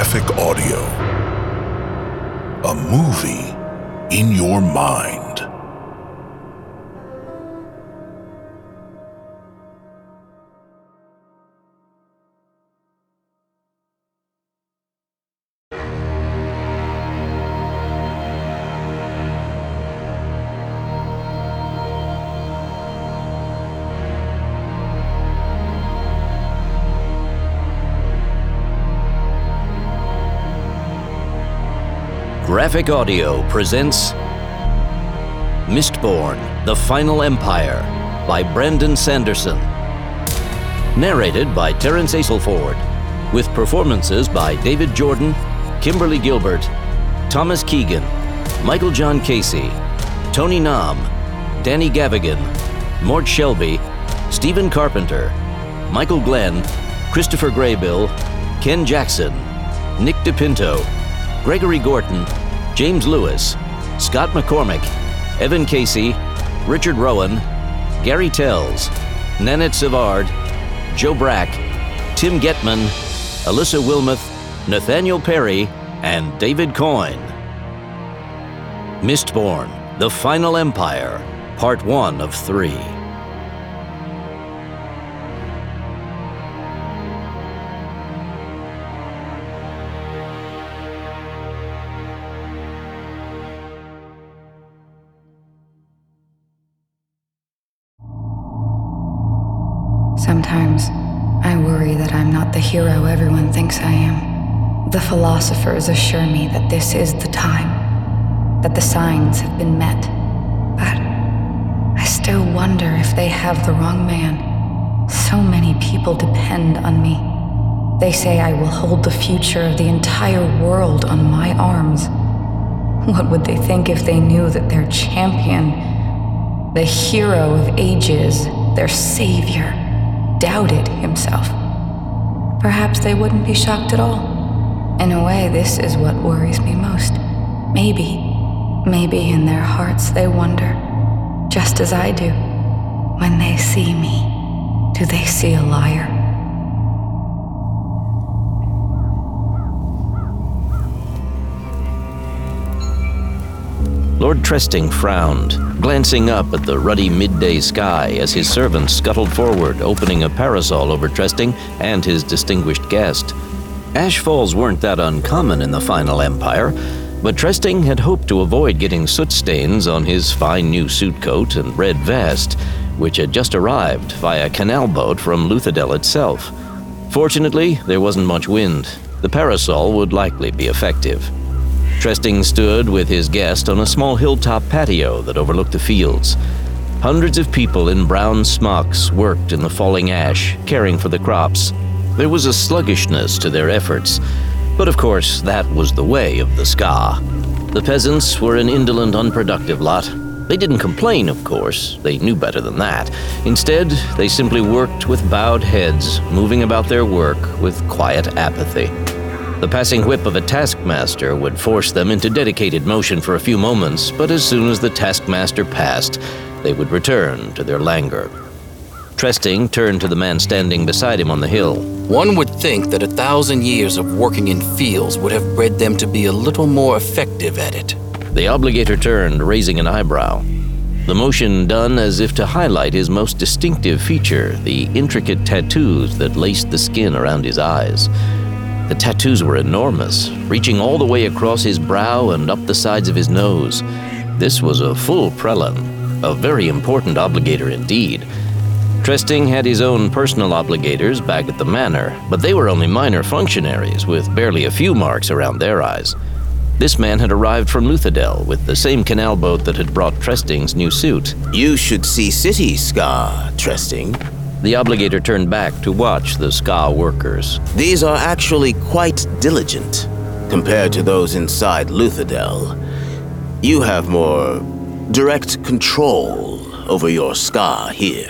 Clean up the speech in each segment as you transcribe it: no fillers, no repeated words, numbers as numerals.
Graphic Audio. A movie in your mind. Graphic Audio presents Mistborn: The Final Empire by Brandon Sanderson. Narrated by Terence Aselford, with performances by David Jordan, Kimberly Gilbert, Thomas Keegan, Michael John Casey, Tony Nam, Danny Gavigan, Mort Shelby, Stephen Carpenter, Michael Glenn, Christopher Graybill, Ken Jackson, Nick DePinto, Gregory Gorton, James Lewis, Scott McCormick, Evan Casey, Richard Rowan, Gary Tells, Nanette Savard, Joe Brack, Tim Getman, Alyssa Wilmoth, Nathaniel Perry, and David Coyne. Mistborn: The Final Empire, Part 1 of 3. Sometimes I worry that I'm not the hero everyone thinks I am. The philosophers assure me that this is the time, that the signs have been met. But I still wonder if they have the wrong man. So many people depend on me. They say I will hold the future of the entire world on my arms. What would they think if they knew that their champion, the hero of ages, their savior, doubted himself? Perhaps they wouldn't be shocked at all. In a way, this is what worries me most. Maybe in their hearts they wonder, just as I do. When they see me, do they see a liar? Lord Tresting frowned, glancing up at the ruddy midday sky as his servant scuttled forward, opening a parasol over Tresting and his distinguished guest. Ash falls weren't that uncommon in the Final Empire, but Tresting had hoped to avoid getting soot stains on his fine new suit coat and red vest, which had just arrived via canal boat from Luthadel itself. Fortunately, there wasn't much wind. The parasol would likely be effective. Tresting stood with his guest on a small hilltop patio that overlooked the fields. Hundreds of people in brown smocks worked in the falling ash, caring for the crops. There was a sluggishness to their efforts, but of course that was the way of the Ska. The peasants were an indolent, unproductive lot. They didn't complain, of course. They knew better than that. Instead, they simply worked with bowed heads, moving about their work with quiet apathy. The passing whip of a taskmaster would force them into dedicated motion for a few moments, but as soon as the taskmaster passed, they would return to their languor. Tresting turned to the man standing beside him on the hill. One would think that 1,000 years of working in fields would have bred them to be a little more effective at it. The obligator turned, raising an eyebrow. The motion done as if to highlight his most distinctive feature, the intricate tattoos that laced the skin around his eyes. The tattoos were enormous, reaching all the way across his brow and up the sides of his nose. This was a full prelin, a very important obligator indeed. Tresting had his own personal obligators back at the manor, but they were only minor functionaries with barely a few marks around their eyes. This man had arrived from Luthadel with the same canal boat that had brought Tresting's new suit. You should see City Ska, Tresting. The obligator turned back to watch the Ska workers. These are actually quite diligent compared to those inside Luthadel. You have more direct control over your Ska here.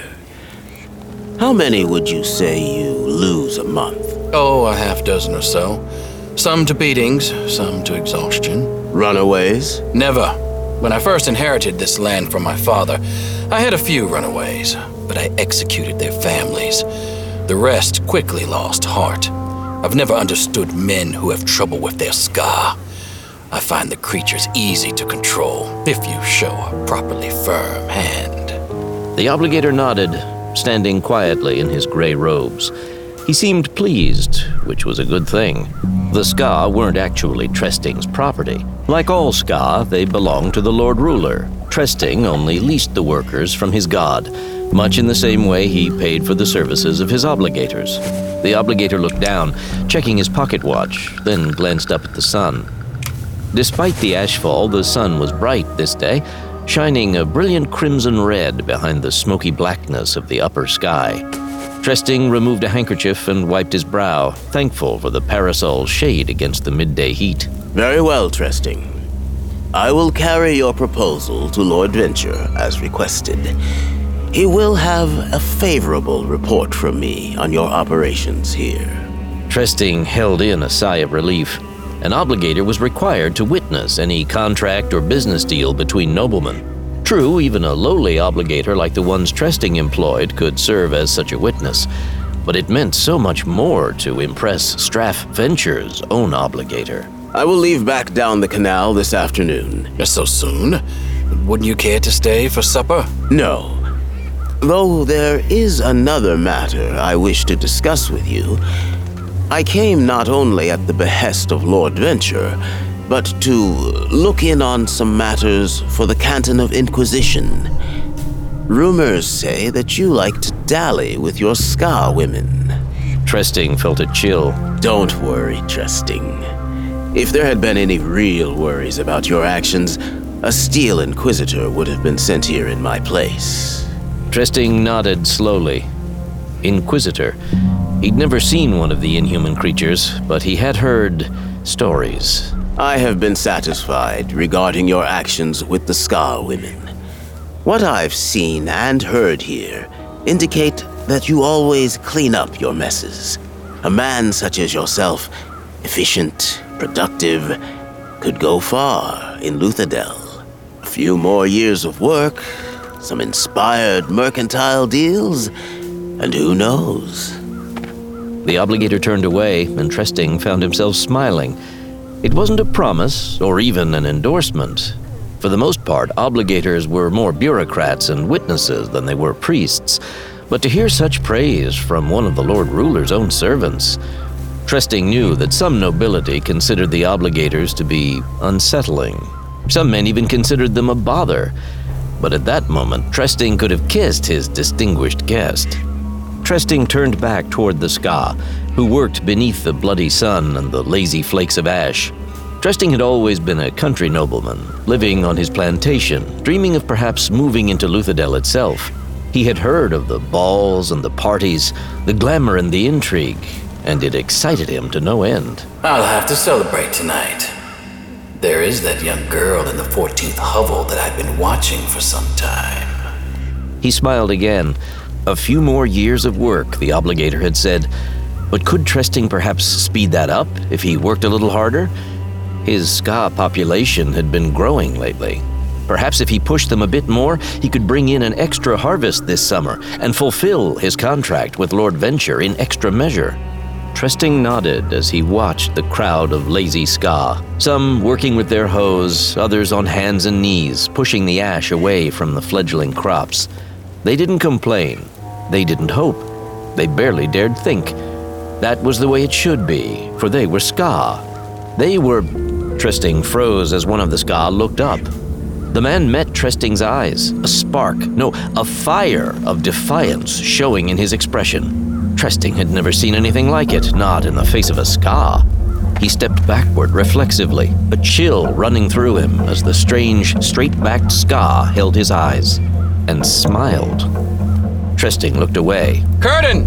How many would you say you lose a month? Oh, a half dozen or so. Some to beatings, some to exhaustion. Runaways? Never. When I first inherited this land from my father, I had a few runaways, but I executed their families. The rest quickly lost heart. I've never understood men who have trouble with their scar. I find the creatures easy to control if you show a properly firm hand. The obligator nodded, standing quietly in his gray robes. He seemed pleased, which was a good thing. The Ska weren't actually Tresting's property. Like all Ska, they belonged to the Lord Ruler. Tresting only leased the workers from his god, much in the same way he paid for the services of his obligators. The obligator looked down, checking his pocket watch, then glanced up at the sun. Despite the ashfall, the sun was bright this day, shining a brilliant crimson red behind the smoky blackness of the upper sky. Tresting removed a handkerchief and wiped his brow, thankful for the parasol's shade against the midday heat. Very well, Tresting. I will carry your proposal to Lord Venture as requested. He will have a favorable report from me on your operations here. Tresting held in a sigh of relief. An obligator was required to witness any contract or business deal between noblemen. True, even a lowly obligator like the ones Tresting employed could serve as such a witness, but it meant so much more to impress Straff Venture's own obligator. I will leave back down the canal this afternoon. So soon? Wouldn't you care to stay for supper? No. Though there is another matter I wish to discuss with you. I came not only at the behest of Lord Venture, but to look in on some matters for the Canton of Inquisition. Rumors say that you like to dally with your Ska women. Tresting felt a chill. Don't worry, Tresting. If there had been any real worries about your actions, a Steel Inquisitor would have been sent here in my place. Tresting nodded slowly. Inquisitor. He'd never seen one of the inhuman creatures, but he had heard stories. I have been satisfied regarding your actions with the Ska women. What I've seen and heard here indicate that you always clean up your messes. A man such as yourself, efficient, productive, could go far in Luthadel. A few more years of work, some inspired mercantile deals, and who knows? The obligator turned away, and Tresting found himself smiling. It wasn't a promise, or even an endorsement. For the most part, obligators were more bureaucrats and witnesses than they were priests. But to hear such praise from one of the Lord Ruler's own servants, Tresting knew that some nobility considered the obligators to be unsettling. Some men even considered them a bother. But at that moment, Tresting could have kissed his distinguished guest. Tresting turned back toward the Ska, who worked beneath the bloody sun and the lazy flakes of ash. Tresting had always been a country nobleman, living on his plantation, dreaming of perhaps moving into Luthadel itself. He had heard of the balls and the parties, the glamour and the intrigue, and it excited him to no end. I'll have to celebrate tonight. There is that young girl in the 14th hovel that I've been watching for some time. He smiled again. A few more years of work, the obligator had said. But could Tresting perhaps speed that up if he worked a little harder? His Ska population had been growing lately. Perhaps if he pushed them a bit more, he could bring in an extra harvest this summer and fulfill his contract with Lord Venture in extra measure. Tresting nodded as he watched the crowd of lazy Ska, some working with their hoes, others on hands and knees, pushing the ash away from the fledgling crops. They didn't complain. They didn't hope. They barely dared think. That was the way it should be, for they were Ska. They were... Tresting froze as one of the Ska looked up. The man met Tresting's eyes, a spark, no, a fire of defiance showing in his expression. Tresting had never seen anything like it, not in the face of a Ska. He stepped backward reflexively, a chill running through him as the strange, straight-backed Ska held his eyes and smiled. Tresting looked away. Curtain!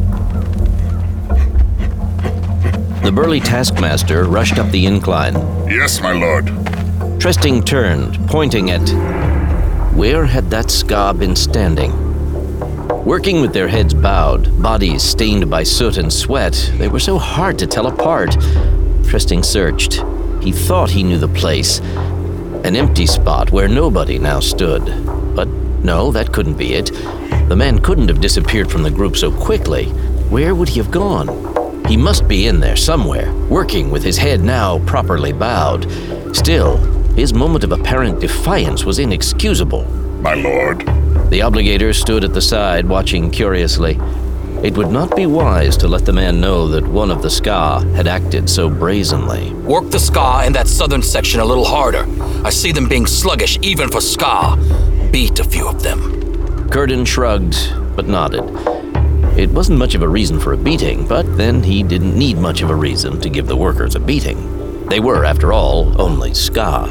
The burly taskmaster rushed up the incline. Yes, my lord. Tresting turned, pointing at... Where had that Ska been standing? Working with their heads bowed, bodies stained by soot and sweat, they were so hard to tell apart. Tresting searched. He thought he knew the place. An empty spot where nobody now stood. But no, that couldn't be it. The man couldn't have disappeared from the group so quickly. Where would he have gone? He must be in there somewhere, working with his head now properly bowed. Still, his moment of apparent defiance was inexcusable. My lord. The obligator stood at the side, watching curiously. It would not be wise to let the man know that one of the Ska had acted so brazenly. Work the Ska in that southern section a little harder. I see them being sluggish even for Ska. Beat a few of them. Curtin shrugged, but nodded. It wasn't much of a reason for a beating, but then he didn't need much of a reason to give the workers a beating. They were, after all, only Ska.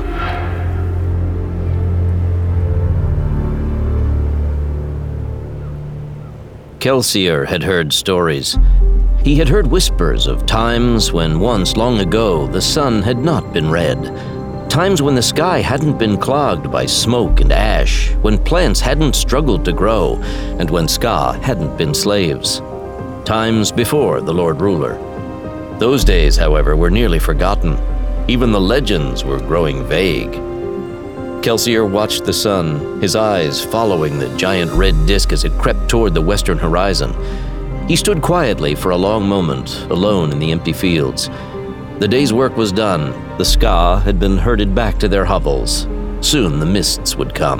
Kelsier had heard stories. He had heard whispers of times when once long ago the sun had not been red. Times when the sky hadn't been clogged by smoke and ash, when plants hadn't struggled to grow, and when Ska hadn't been slaves. Times before the Lord Ruler. Those days, however, were nearly forgotten. Even the legends were growing vague. Kelsier watched the sun, his eyes following the giant red disk as it crept toward the western horizon. He stood quietly for a long moment, alone in the empty fields. The day's work was done. The Ska had been herded back to their hovels. Soon the mists would come.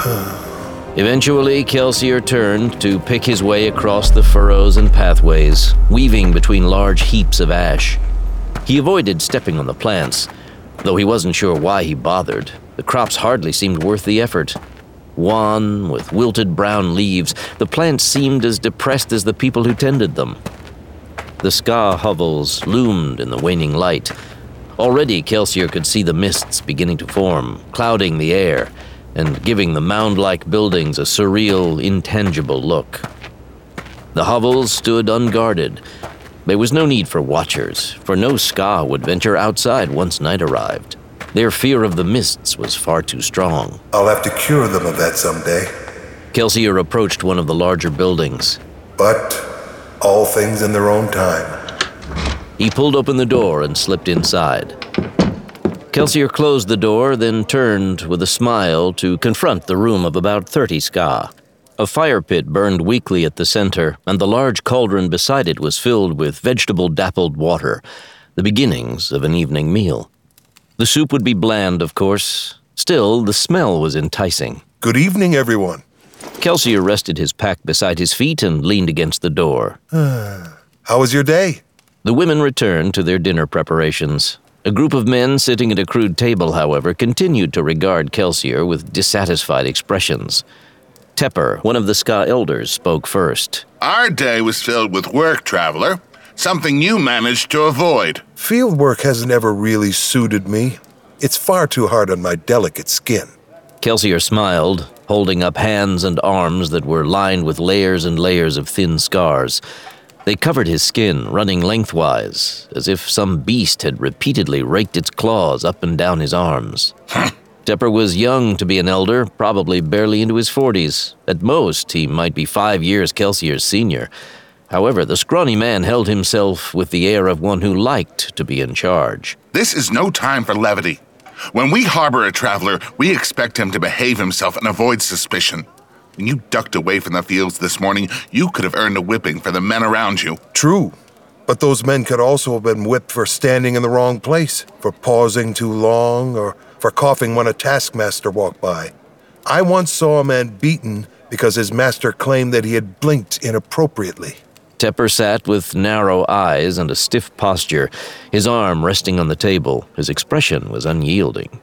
Eventually, Kelsier turned to pick his way across the furrows and pathways, weaving between large heaps of ash. He avoided stepping on the plants, though he wasn't sure why he bothered. The crops hardly seemed worth the effort. Wan, with wilted brown leaves, the plants seemed as depressed as the people who tended them. The Ska hovels loomed in the waning light. Already Kelsier could see the mists beginning to form, clouding the air, and giving the mound-like buildings a surreal, intangible look. The hovels stood unguarded. There was no need for watchers, for no Ska would venture outside once night arrived. Their fear of the mists was far too strong. I'll have to cure them of that someday. Kelsier approached one of the larger buildings. But all things in their own time. He pulled open the door and slipped inside. Kelsier closed the door, then turned with a smile to confront the room of about 30 Ska. A fire pit burned weakly at the center, and the large cauldron beside it was filled with vegetable-dappled water, the beginnings of an evening meal. The soup would be bland, of course. Still, the smell was enticing. Good evening, everyone. Kelsier rested his pack beside his feet and leaned against the door. How was your day? The women returned to their dinner preparations. A group of men sitting at a crude table, however, continued to regard Kelsier with dissatisfied expressions. Tepper, one of the Ska elders, spoke first. Our day was filled with work, traveler. Something you managed to avoid. Field work hasn't ever really suited me. It's far too hard on my delicate skin. Kelsier smiled, holding up hands and arms that were lined with layers and layers of thin scars. They covered his skin, running lengthwise, as if some beast had repeatedly raked its claws up and down his arms. Tepper was young to be an elder, probably barely into his 40s. At most, he might be 5 years Kelsier's senior. However, the scrawny man held himself with the air of one who liked to be in charge. This is no time for levity. When we harbor a traveler, we expect him to behave himself and avoid suspicion. When you ducked away from the fields this morning, you could have earned a whipping for the men around you. True, but those men could also have been whipped for standing in the wrong place, for pausing too long, or for coughing when a taskmaster walked by. I once saw a man beaten because his master claimed that he had blinked inappropriately. Tepper sat with narrow eyes and a stiff posture, his arm resting on the table. His expression was unyielding.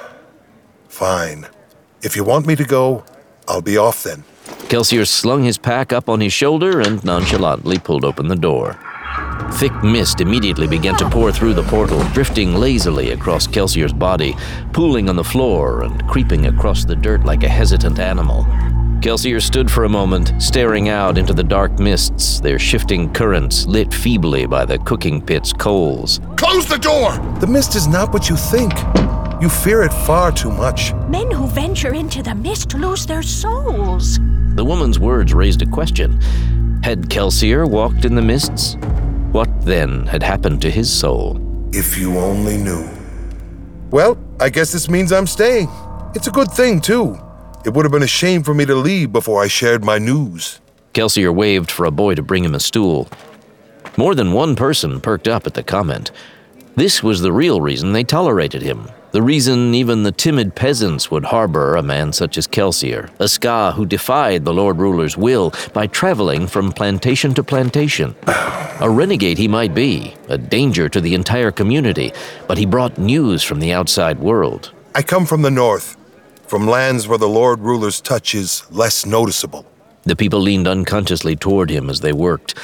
Fine. If you want me to go, I'll be off then. Kelsier slung his pack up on his shoulder and nonchalantly pulled open the door. Thick mist immediately began to pour through the portal, drifting lazily across Kelsier's body, pooling on the floor and creeping across the dirt like a hesitant animal. Kelsier stood for a moment, staring out into the dark mists, their shifting currents lit feebly by the cooking pit's coals. Close the door! The mist is not what you think. You fear it far too much. Men who venture into the mist lose their souls. The woman's words raised a question. Had Kelsier walked in the mists? What then had happened to his soul? If you only knew. Well, I guess this means I'm staying. It's a good thing, too. It would have been a shame for me to leave before I shared my news. Kelsier waved for a boy to bring him a stool. More than one person perked up at the comment. This was the real reason they tolerated him. The reason even the timid peasants would harbor a man such as Kelsier, a Ska who defied the Lord Ruler's will by traveling from plantation to plantation. A renegade he might be, a danger to the entire community, but he brought news from the outside world. I come from the north, from lands where the Lord Ruler's touch is less noticeable. The people leaned unconsciously toward him as they worked.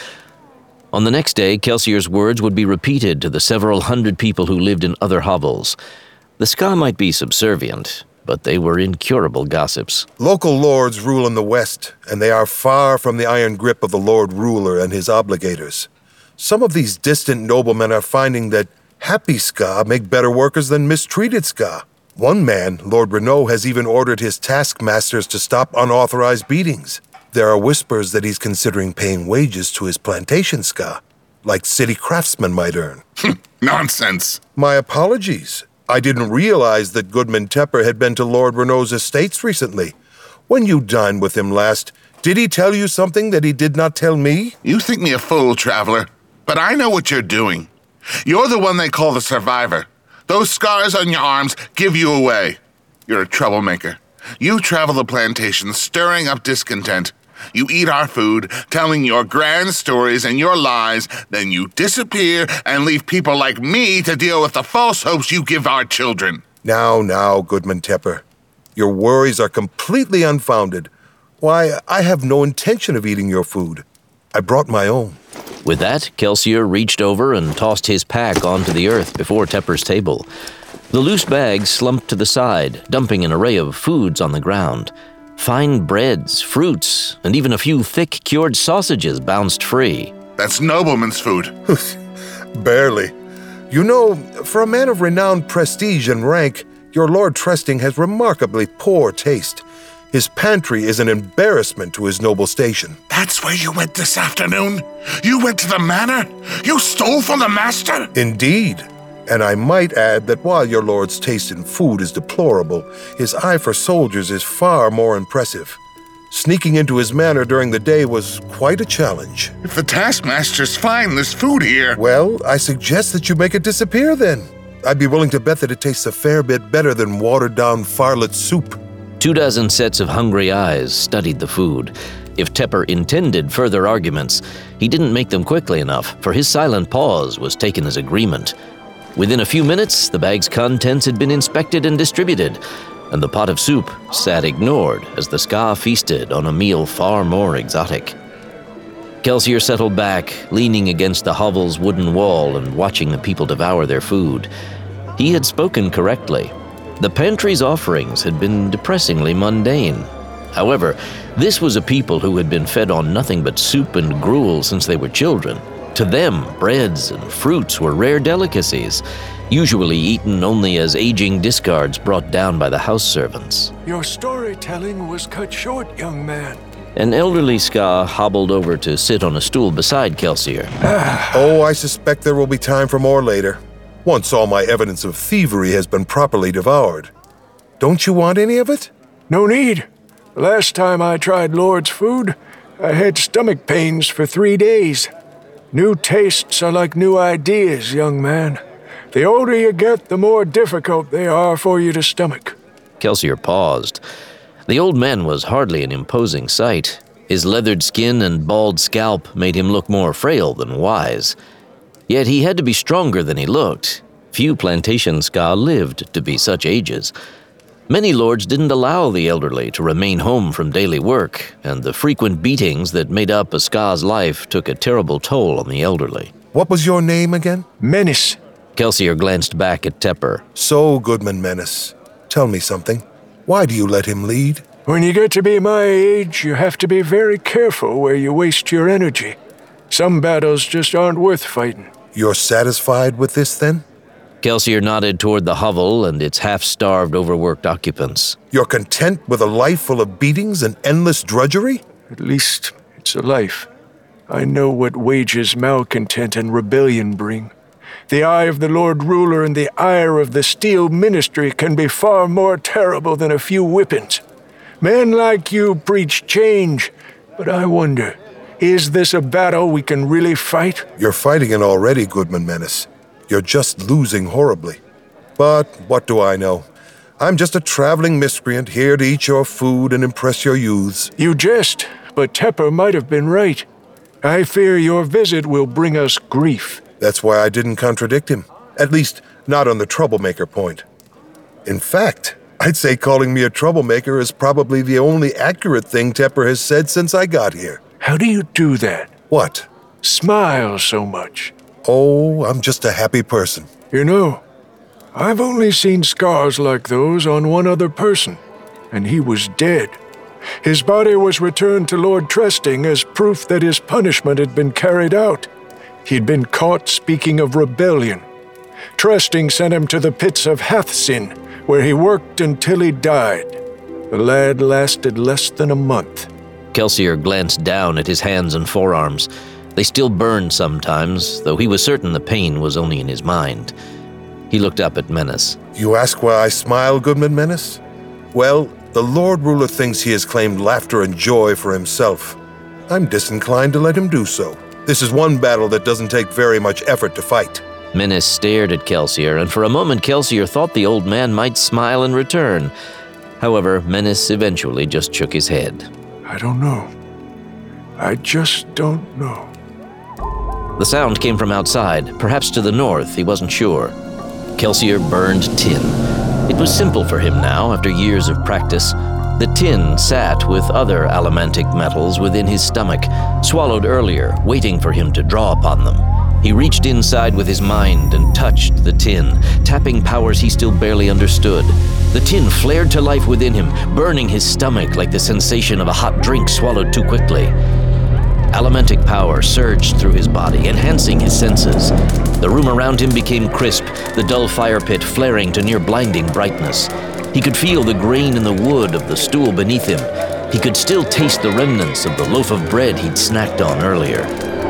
On the next day, Kelsier's words would be repeated to the several hundred people who lived in other hovels. The Ska might be subservient, but they were incurable gossips. Local lords rule in the west, and they are far from the iron grip of the Lord Ruler and his obligators. Some of these distant noblemen are finding that happy Ska make better workers than mistreated Ska. One man, Lord Renault, has even ordered his taskmasters to stop unauthorized beatings. There are whispers that he's considering paying wages to his plantation Ska, like city craftsmen might earn. Nonsense. My apologies. I didn't realize that Goodman Tepper had been to Lord Renault's estates recently. When you dined with him last, did he tell you something that he did not tell me? You think me a fool, traveler, but I know what you're doing. You're the one they call the survivor. Those scars on your arms give you away. You're a troublemaker. You travel the plantation, stirring up discontent. You eat our food, telling your grand stories and your lies, then you disappear and leave people like me to deal with the false hopes you give our children. Now, Goodman Tepper. Your worries are completely unfounded. Why, I have no intention of eating your food. I brought my own. With that, Kelsier reached over and tossed his pack onto the earth before Tepper's table. The loose bags slumped to the side, dumping an array of foods on the ground. Fine breads, fruits, and even a few thick cured sausages bounced free. That's nobleman's food. Barely. You know, for a man of renowned prestige and rank, your Lord Tresting has remarkably poor taste. His pantry is an embarrassment to his noble station. That's where you went this afternoon? You went to the manor? You stole from the master? Indeed. And I might add that while your lord's taste in food is deplorable, his eye for soldiers is far more impressive. Sneaking into his manor during the day was quite a challenge. If the taskmasters find this food here... Well, I suggest that you make it disappear then. I'd be willing to bet that it tastes a fair bit better than watered-down farlet soup. 24 sets of hungry eyes studied the food. If Tepper intended further arguments, he didn't make them quickly enough, for his silent pause was taken as agreement. Within a few minutes, the bag's contents had been inspected and distributed, and the pot of soup sat ignored as the Ska feasted on a meal far more exotic. Kelsier settled back, leaning against the hovel's wooden wall and watching the people devour their food. He had spoken correctly. The pantry's offerings had been depressingly mundane. However, this was a people who had been fed on nothing but soup and gruel since they were children. To them, breads and fruits were rare delicacies, usually eaten only as aging discards brought down by the house servants. Your storytelling was cut short, young man. An elderly Ska hobbled over to sit on a stool beside Kelsier. Oh, I suspect there will be time for more later, once all my evidence of thievery has been properly devoured. Don't you want any of it? No need. Last time I tried Lord's food, I had stomach pains for 3 days. New tastes are like new ideas, young man. The older you get, the more difficult they are for you to stomach. Kelsier paused. The old man was hardly an imposing sight. His leathered skin and bald scalp made him look more frail than wise. Yet he had to be stronger than he looked. Few plantation Ska lived to be such ages. Many lords didn't allow the elderly to remain home from daily work, and the frequent beatings that made up a Ska's life took a terrible toll on the elderly. What was your name again? Menace. Kelsier glanced back at Tepper. So, Goodman Menace, tell me something. Why do you let him lead? When you get to be my age, you have to be very careful where you waste your energy. Some battles just aren't worth fighting. You're satisfied with this, then? Kelsier nodded toward the hovel and its half-starved, overworked occupants. You're content with a life full of beatings and endless drudgery? At least it's a life. I know what wages malcontent and rebellion bring. The eye of the Lord Ruler and the ire of the Steel Ministry can be far more terrible than a few whippings. Men like you preach change, but I wonder, Is this a battle we can really fight? You're fighting it already, Goodman Menace. You're just losing horribly. But what do I know? I'm just a traveling miscreant here to eat your food and impress your youths. You jest, but Tepper might have been right. I fear your visit will bring us grief. That's why I didn't contradict him. At least, not on the troublemaker point. In fact, I'd say calling me a troublemaker is probably the only accurate thing Tepper has said since I got here. How do you do that? What? Smile so much. Oh, I'm just a happy person. You know, I've only seen scars like those on one other person, and he was dead. His body was returned to Lord Tresting as proof that his punishment had been carried out. He'd been caught speaking of rebellion. Tresting sent him to the pits of Hathsin, where he worked until he died. The lad lasted less than a month. Kelsier glanced down at his hands and forearms. They still burned sometimes, though he was certain the pain was only in his mind. He looked up at Menace. You ask why I smile, Goodman Menace? Well, the Lord Ruler thinks he has claimed laughter and joy for himself. I'm disinclined to let him do so. This is one battle that doesn't take very much effort to fight. Menace stared at Kelsier, and for a moment Kelsier thought the old man might smile in return. However, Menace eventually just shook his head. I don't know. I just don't know. The sound came from outside, perhaps to the north, he wasn't sure. Kelsier burned tin. It was simple for him now, after years of practice. The tin sat with other allomantic metals within his stomach, swallowed earlier, waiting for him to draw upon them. He reached inside with his mind and touched the tin, tapping powers he still barely understood. The tin flared to life within him, burning his stomach like the sensation of a hot drink swallowed too quickly. Allomantic power surged through his body, enhancing his senses. The room around him became crisp, the dull fire pit flaring to near blinding brightness. He could feel the grain in the wood of the stool beneath him. He could still taste the remnants of the loaf of bread he'd snacked on earlier.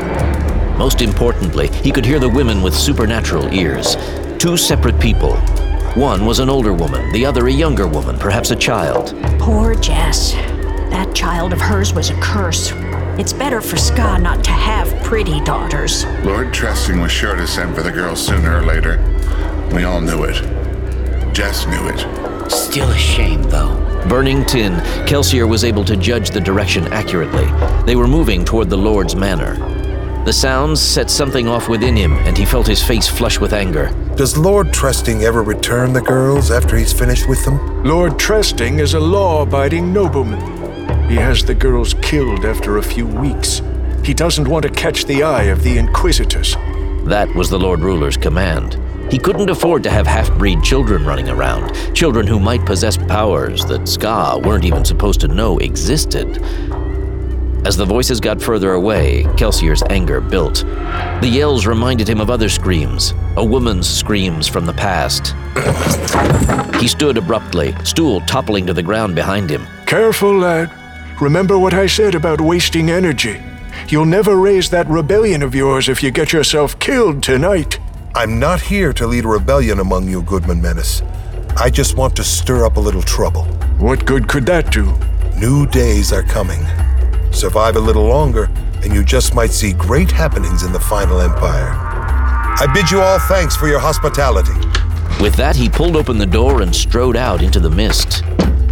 Most importantly, he could hear the women with supernatural ears. Two separate people. One was an older woman, the other a younger woman, perhaps a child. Poor Jess. That child of hers was a curse. It's better for Ska not to have pretty daughters. Lord Tresting was sure to send for the girl sooner or later. We all knew it. Jess knew it. Still a shame, though. Burning tin, Kelsier was able to judge the direction accurately. They were moving toward the Lord's manor. The sounds set something off within him, and he felt his face flush with anger. Does Lord Tresting ever return the girls after he's finished with them? Lord Tresting is a law-abiding nobleman. He has the girls killed after a few weeks. He doesn't want to catch the eye of the Inquisitors. That was the Lord Ruler's command. He couldn't afford to have half-breed children running around, children who might possess powers that Ska weren't even supposed to know existed. As the voices got further away, Kelsier's anger built. The yells reminded him of other screams, a woman's screams from the past. He stood abruptly, stool toppling to the ground behind him. Careful, lad. Remember what I said about wasting energy. You'll never raise that rebellion of yours if you get yourself killed tonight. I'm not here to lead a rebellion among you, Goodman Menace. I just want to stir up a little trouble. What good could that do? New days are coming. Survive a little longer, and you just might see great happenings in the final empire. I bid you all thanks for your hospitality. With that, he pulled open the door and strode out into the mist.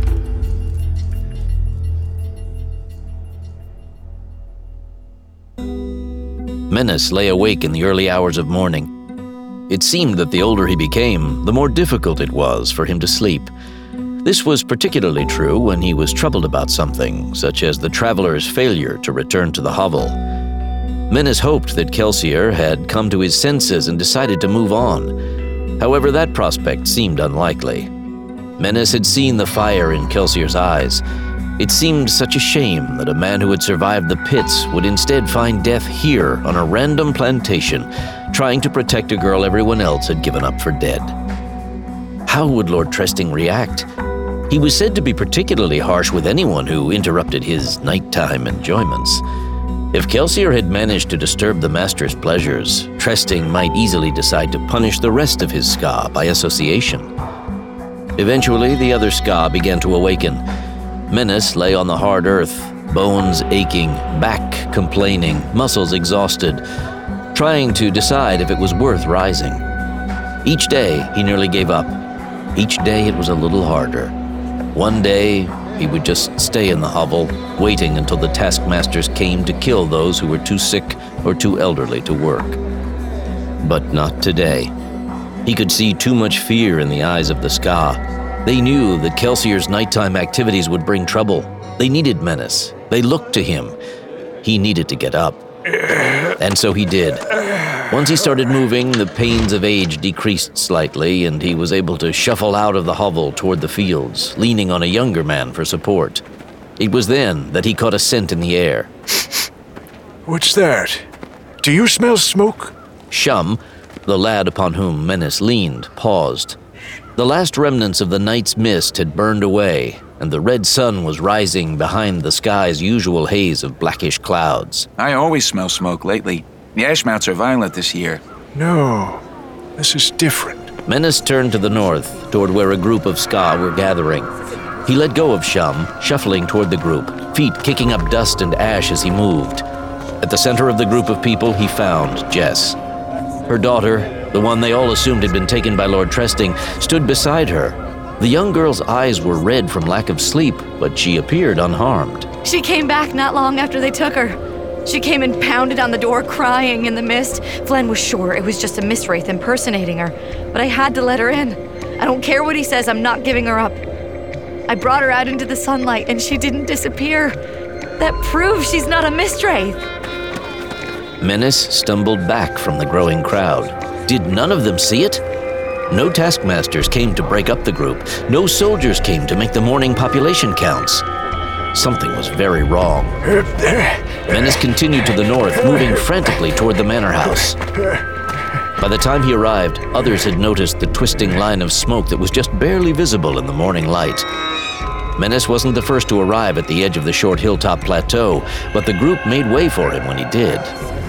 Menace lay awake in the early hours of morning. It seemed that the older he became, the more difficult it was for him to sleep. This was particularly true when he was troubled about something, such as the traveler's failure to return to the hovel. Menace hoped that Kelsier had come to his senses and decided to move on. However, that prospect seemed unlikely. Menace had seen the fire in Kelsier's eyes. It seemed such a shame that a man who had survived the pits would instead find death here on a random plantation, trying to protect a girl everyone else had given up for dead. How would Lord Tresting react? He was said to be particularly harsh with anyone who interrupted his nighttime enjoyments. If Kelsier had managed to disturb the master's pleasures, Tresting might easily decide to punish the rest of his Ska by association. Eventually, the other Ska began to awaken. Menace lay on the hard earth, bones aching, back complaining, muscles exhausted, trying to decide if it was worth rising. Each day, he nearly gave up. Each day, it was a little harder. One day, he would just stay in the hovel, waiting until the taskmasters came to kill those who were too sick or too elderly to work. But not today. He could see too much fear in the eyes of the Ska. They knew that Kelsier's nighttime activities would bring trouble. They needed Menace. They looked to him. He needed to get up. And so he did. Once he started moving, the pains of age decreased slightly, and he was able to shuffle out of the hovel toward the fields, leaning on a younger man for support. It was then that he caught a scent in the air. What's that? Do you smell smoke? Shum, the lad upon whom Menace leaned, paused. The last remnants of the night's mist had burned away, and the red sun was rising behind the sky's usual haze of blackish clouds. I always smell smoke lately. The ash mounts are violent this year. No, this is different. Menace turned to the north, toward where a group of Ska were gathering. He let go of Shum, shuffling toward the group, feet kicking up dust and ash as he moved. At the center of the group of people, he found Jess. Her daughter, the one they all assumed had been taken by Lord Tresting, stood beside her. The young girl's eyes were red from lack of sleep, but she appeared unharmed. She came back not long after they took her. She came and pounded on the door, crying in the mist. Flynn was sure it was just a mist-wraith impersonating her, but I had to let her in. I don't care what he says, I'm not giving her up. I brought her out into the sunlight, and she didn't disappear. That proves she's not a mist-wraith. Menace stumbled back from the growing crowd. Did none of them see it? No taskmasters came to break up the group. No soldiers came to make the morning population counts. Something was very wrong. Menace continued to the north, moving frantically toward the manor house. By the time he arrived, others had noticed the twisting line of smoke that was just barely visible in the morning light. Menace wasn't the first to arrive at the edge of the short hilltop plateau, but the group made way for him when he did.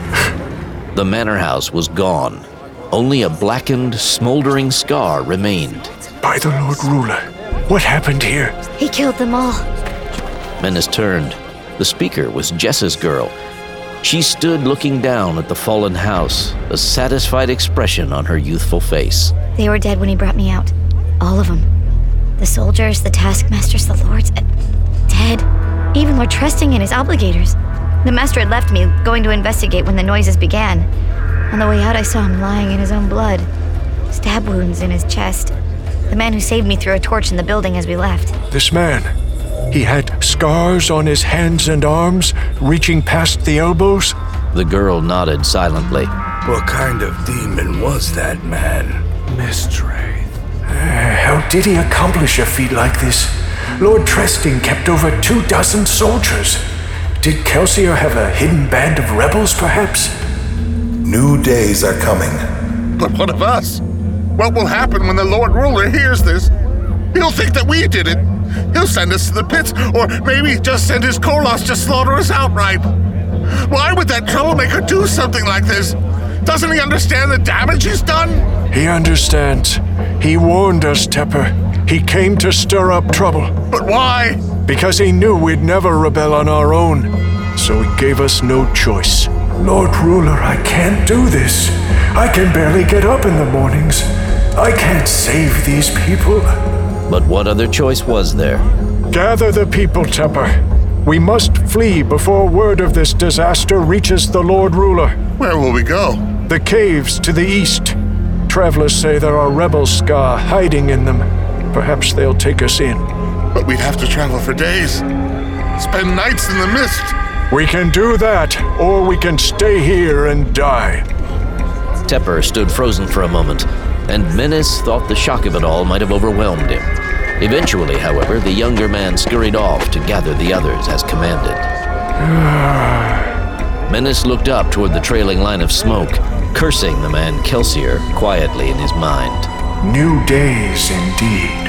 The manor house was gone. Only a blackened, smoldering scar remained. By the Lord Ruler, what happened here? He killed them all. Menace turned. The speaker was Jess's girl. She stood looking down at the fallen house, a satisfied expression on her youthful face. They were dead when he brought me out. All of them. The soldiers, the taskmasters, the lords. Dead. Even Lord Tresting and his obligators. The master had left me, going to investigate when the noises began. On the way out, I saw him lying in his own blood. Stab wounds in his chest. The man who saved me threw a torch in the building as we left. This man, he had scars on his hands and arms, reaching past the elbows? The girl nodded silently. What kind of demon was that man? Mist-wraith. How did he accomplish a feat like this? Lord Tresting kept over 24 soldiers. Did Kelsier have a hidden band of rebels, perhaps? New days are coming. But what of us? What will happen when the Lord Ruler hears this? He'll think that we did it. He'll send us to the pits, or maybe just send his Korlos to slaughter us outright. Why would that troublemaker do something like this? Doesn't he understand the damage he's done? He understands. He warned us, Tepper. He came to stir up trouble. But why? Because he knew we'd never rebel on our own. So he gave us no choice. Lord Ruler, I can't do this. I can barely get up in the mornings. I can't save these people. But what other choice was there? Gather the people, Tepper. We must flee before word of this disaster reaches the Lord Ruler. Where will we go? The caves to the east. Travelers say there are rebel Ska hiding in them. Perhaps they'll take us in. But we'd have to travel for days. Spend nights in the mist. We can do that, or we can stay here and die. Tepper stood frozen for a moment, and Menace thought the shock of it all might have overwhelmed him. Eventually, however, the younger man scurried off to gather the others as commanded. Menace looked up toward the trailing line of smoke, cursing the man Kelsier quietly in his mind. New days indeed.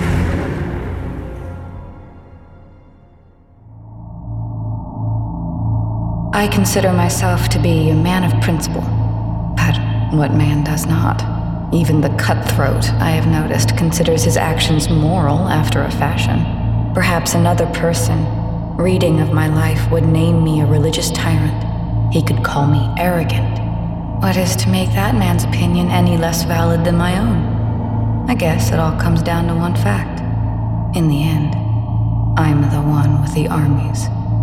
I consider myself to be a man of principle, but what man does not? Even the cutthroat, I have noticed, considers his actions moral after a fashion. Perhaps another person, reading of my life would name me a religious tyrant. He could call me arrogant. What is to make that man's opinion any less valid than my own? I guess it all comes down to one fact. In the end, I'm the one with the armies.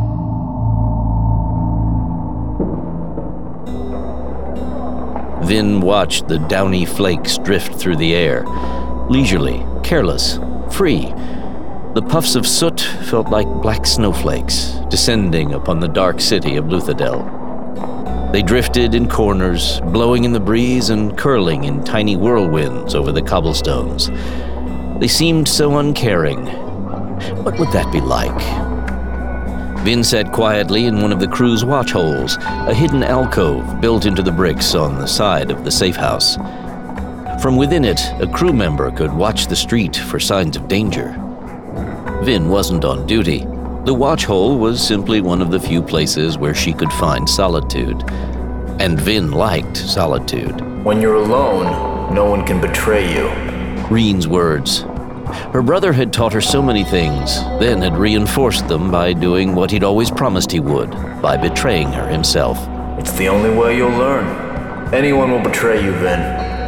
Vin watched the downy flakes drift through the air, leisurely, careless, free. The puffs of soot felt like black snowflakes descending upon the dark city of Luthadel. They drifted in corners, blowing in the breeze and curling in tiny whirlwinds over the cobblestones. They seemed so uncaring. What would that be like? Vin sat quietly in one of the crew's watch holes, a hidden alcove built into the bricks on the side of the safe house. From within it, a crew member could watch the street for signs of danger. Vin wasn't on duty. The watch hole was simply one of the few places where she could find solitude. And Vin liked solitude. When you're alone, no one can betray you. Reen's words. Her brother had taught her so many things, then had reinforced them by doing what he'd always promised he would, by betraying her himself. It's the only way you'll learn. Anyone will betray you, Vin.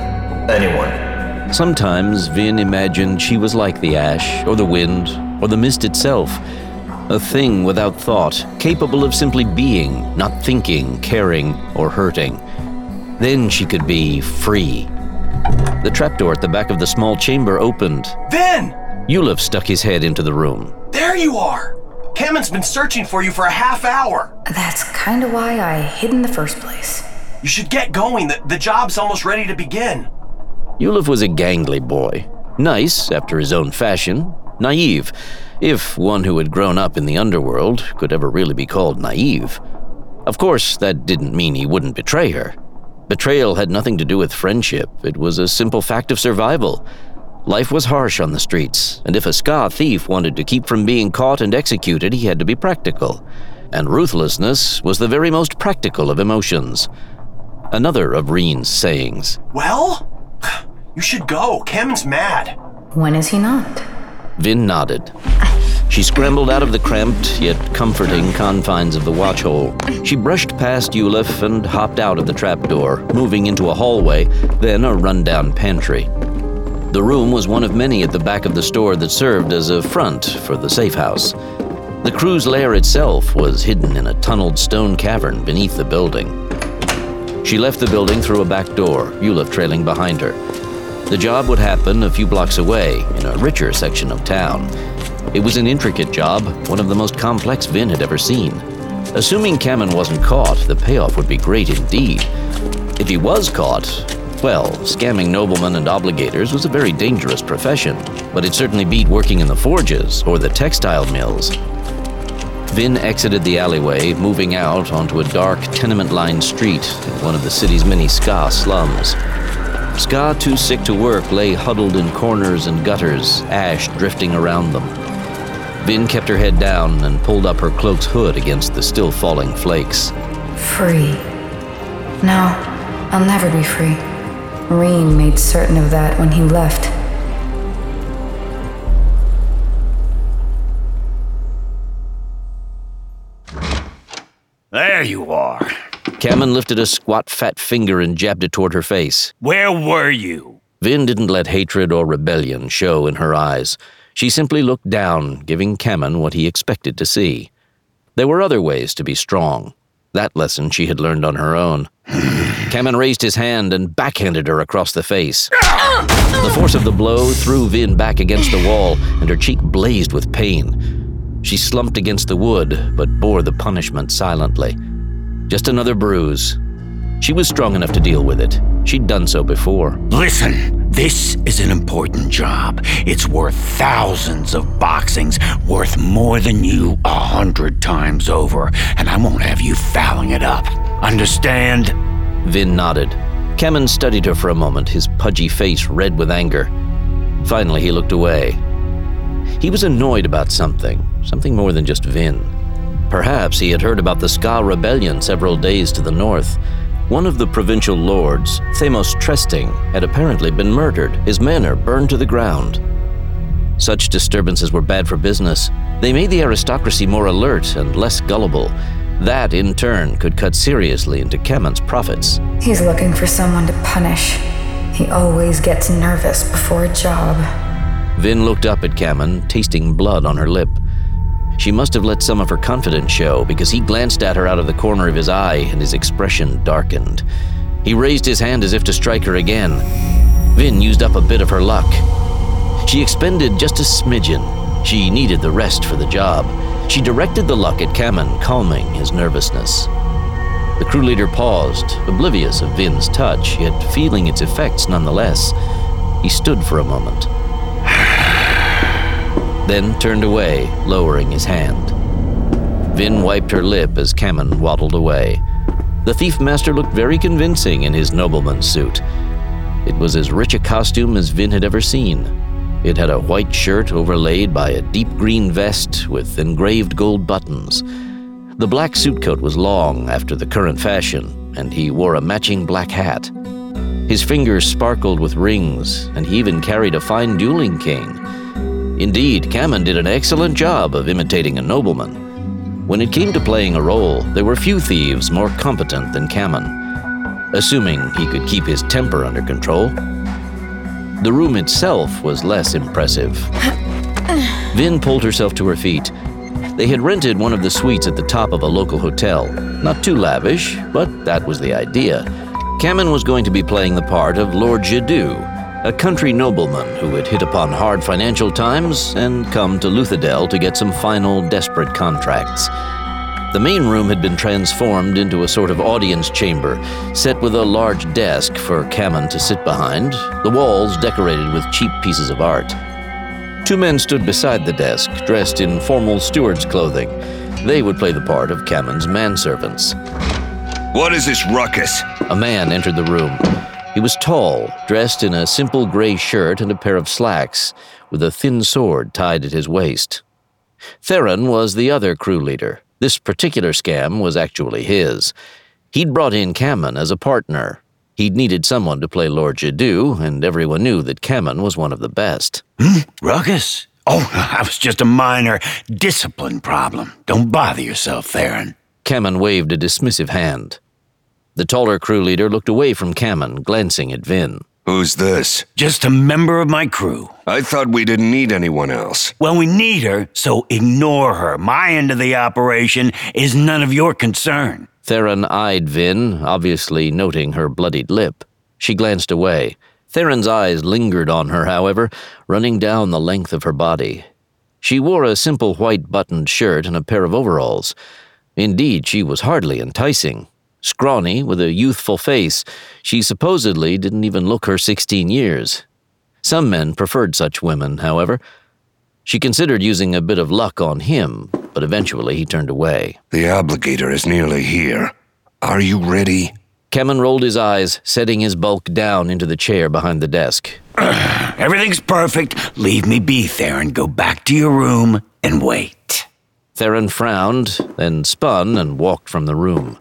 Anyone. Sometimes Vin imagined she was like the ash, or the wind, or the mist itself. A thing without thought, capable of simply being, not thinking, caring, or hurting. Then she could be free. The trapdoor at the back of the small chamber opened. Vin! Yulif stuck his head into the room. There you are! Kammon's been searching for you for a half hour. That's kind of why I hid in the first place. You should get going. The job's almost ready to begin. Yulif was a gangly boy. Nice, after his own fashion. Naive, if one who had grown up in the underworld could ever really be called naive. Of course, that didn't mean he wouldn't betray her. Betrayal had nothing to do with friendship. It was a simple fact of survival. Life was harsh on the streets, and if a Ska thief wanted to keep from being caught and executed, he had to be practical. And ruthlessness was the very most practical of emotions. Another of Reen's sayings. Well, you should go. Kammon's mad. When is he not? Vin nodded. She scrambled out of the cramped, yet comforting confines of the watch hole. She brushed past Yulif and hopped out of the trapdoor, moving into a hallway, then a rundown pantry. The room was one of many at the back of the store that served as a front for the safe house. The crew's lair itself was hidden in a tunneled stone cavern beneath the building. She left the building through a back door, Yulif trailing behind her. The job would happen a few blocks away, in a richer section of town. It was an intricate job, one of the most complex Vin had ever seen. Assuming Kammon wasn't caught, the payoff would be great indeed. If he was caught, well, scamming noblemen and obligators was a very dangerous profession, but it certainly beat working in the forges or the textile mills. Vin exited the alleyway, moving out onto a dark, tenement-lined street in one of the city's many Ska slums. Ska, too sick to work, lay huddled in corners and gutters, ash drifting around them. Vin kept her head down and pulled up her cloak's hood against the still falling flakes. Free. No, I'll never be free. Reen made certain of that when he left. There you are. Kammon lifted a squat fat finger and jabbed it toward her face. Where were you? Vin didn't let hatred or rebellion show in her eyes. She simply looked down, giving Kammon what he expected to see. There were other ways to be strong. That lesson she had learned on her own. Kammon raised his hand and backhanded her across the face. The force of the blow threw Vin back against the wall, and her cheek blazed with pain. She slumped against the wood, but bore the punishment silently. Just another bruise. She was strong enough to deal with it. She'd done so before. Listen, this is an important job. It's worth thousands of boxings, worth more than you 100 times over, and I won't have you fouling it up. Understand? Vin nodded. Kammon studied her for a moment, his pudgy face red with anger. Finally, he looked away. He was annoyed about something more than just Vin. Perhaps he had heard about the Ska rebellion several days to the north. One of the provincial lords, Thamos Tresting, had apparently been murdered, his manor burned to the ground. Such disturbances were bad for business. They made the aristocracy more alert and less gullible. That, in turn, could cut seriously into Kemen's profits. He's looking for someone to punish. He always gets nervous before a job. Vin looked up at Kemen, tasting blood on her lip. She must have let some of her confidence show, because he glanced at her out of the corner of his eye and his expression darkened. He raised his hand as if to strike her again. Vin used up a bit of her luck. She expended just a smidgen. She needed the rest for the job. She directed the luck at Kemen, calming his nervousness. The crew leader paused, oblivious of Vin's touch, yet feeling its effects nonetheless. He stood for a moment, then turned away, lowering his hand. Vin wiped her lip as Kemen waddled away. The Thief Master looked very convincing in his nobleman's suit. It was as rich a costume as Vin had ever seen. It had a white shirt overlaid by a deep green vest with engraved gold buttons. The black suit coat was long after the current fashion, and he wore a matching black hat. His fingers sparkled with rings, and he even carried a fine dueling cane. Indeed, Kemen did an excellent job of imitating a nobleman. When it came to playing a role, there were few thieves more competent than Kemen, assuming he could keep his temper under control. The room itself was less impressive. Vin pulled herself to her feet. They had rented one of the suites at the top of a local hotel. Not too lavish, but that was the idea. Kemen was going to be playing the part of Lord Jadu, a country nobleman who had hit upon hard financial times and come to Luthadel to get some final desperate contracts. The main room had been transformed into a sort of audience chamber, set with a large desk for Kemen to sit behind, the walls decorated with cheap pieces of art. Two men stood beside the desk, dressed in formal steward's clothing. They would play the part of Kemen's manservants. What is this ruckus? A man entered the room. He was tall, dressed in a simple gray shirt and a pair of slacks, with a thin sword tied at his waist. Theron was the other crew leader. This particular scam was actually his. He'd brought in Kemen as a partner. He'd needed someone to play Lord Jadu, and everyone knew that Kemen was one of the best. Ruckus? Oh, that was just a minor discipline problem. Don't bother yourself, Theron. Kemen waved a dismissive hand. The taller crew leader looked away from Kemen, glancing at Vin. Who's this? Just a member of my crew. I thought we didn't need anyone else. Well, we need her, so ignore her. My end of the operation is none of your concern. Theron eyed Vin, obviously noting her bloodied lip. She glanced away. Theron's eyes lingered on her, however, running down the length of her body. She wore a simple white buttoned shirt and a pair of overalls. Indeed, she was hardly enticing. Scrawny, with a youthful face, she supposedly didn't even look her 16 years. Some men preferred such women, however. She considered using a bit of luck on him, but eventually he turned away. The obligator is nearly here. Are you ready? Kemen rolled his eyes, setting his bulk down into the chair behind the desk. Everything's perfect. Leave me be, Theron. Go back to your room and wait. Theron frowned, then spun and walked from the room.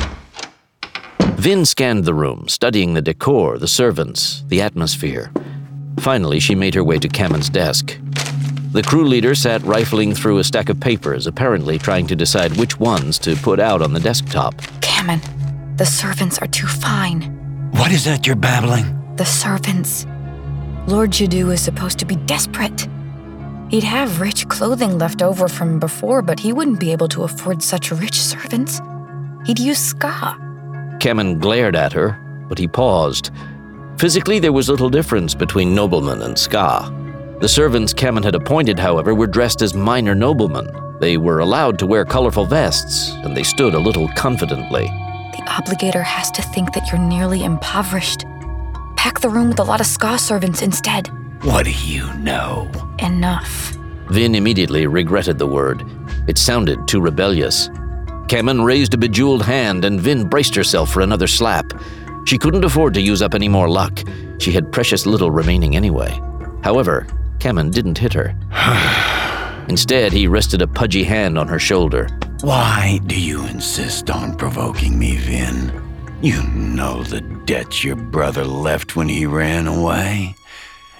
Vin scanned the room, studying the decor, the servants, the atmosphere. Finally, she made her way to Kemen's desk. The crew leader sat rifling through a stack of papers, apparently trying to decide which ones to put out on the desktop. Kemen, the servants are too fine. What is that you're babbling? The servants. Lord Jadu is supposed to be desperate. He'd have rich clothing left over from before, but he wouldn't be able to afford such rich servants. He'd use ska. Kemen glared at her, but he paused. Physically, there was little difference between noblemen and ska. The servants Kemen had appointed, however, were dressed as minor noblemen. They were allowed to wear colorful vests, and they stood a little confidently. The obligator has to think that you're nearly impoverished. Pack the room with a lot of ska servants instead. What do you know? Enough. Vin immediately regretted the word. It sounded too rebellious. Kemen raised a bejeweled hand, and Vin braced herself for another slap. She couldn't afford to use up any more luck. She had precious little remaining anyway. However, Kemen didn't hit her. Instead, he rested a pudgy hand on her shoulder. Why do you insist on provoking me, Vin? You know the debt your brother left when he ran away.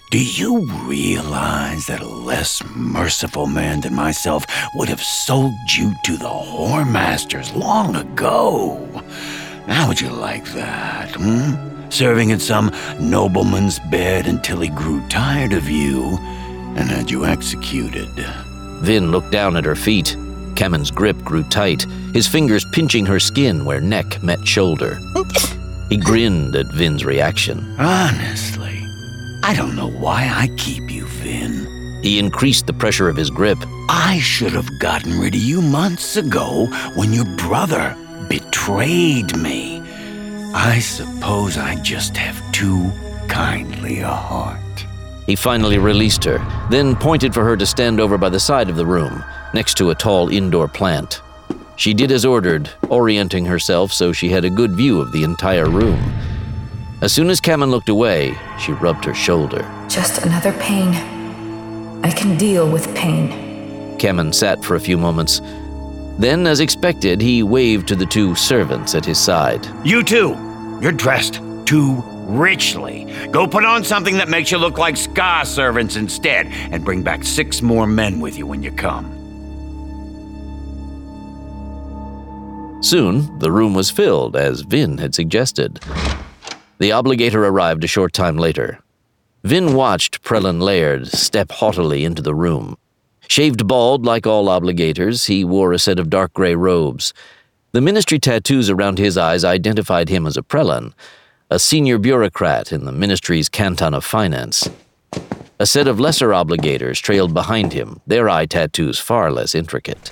Do you realize that a less merciful man than myself would have sold you to the Whoremasters long ago? How would you like that, Serving at some nobleman's bed until he grew tired of you and had you executed. Vin looked down at her feet. Kemen's grip grew tight, his fingers pinching her skin where neck met shoulder. He grinned at Vin's reaction. Honestly, I don't know why I keep you, Vin. He increased the pressure of his grip. I should have gotten rid of you months ago when your brother betrayed me. I suppose I just have too kindly a heart. He finally released her, then pointed for her to stand over by the side of the room, next to a tall indoor plant. She did as ordered, orienting herself so she had a good view of the entire room. As soon as Kemen looked away, she rubbed her shoulder. Just another pain. I can deal with pain. Kemen sat for a few moments. Then, as expected, he waved to the two servants at his side. You two, you're dressed too richly. Go put on something that makes you look like Ska servants instead, and bring back 6 more men with you when you come. Soon, the room was filled, as Vin had suggested. The obligator arrived a short time later. Vin watched Prelin Laird step haughtily into the room. Shaved bald like all obligators, he wore a set of dark gray robes. The ministry tattoos around his eyes identified him as a Prelin, a senior bureaucrat in the ministry's canton of finance. A set of lesser obligators trailed behind him, their eye tattoos far less intricate.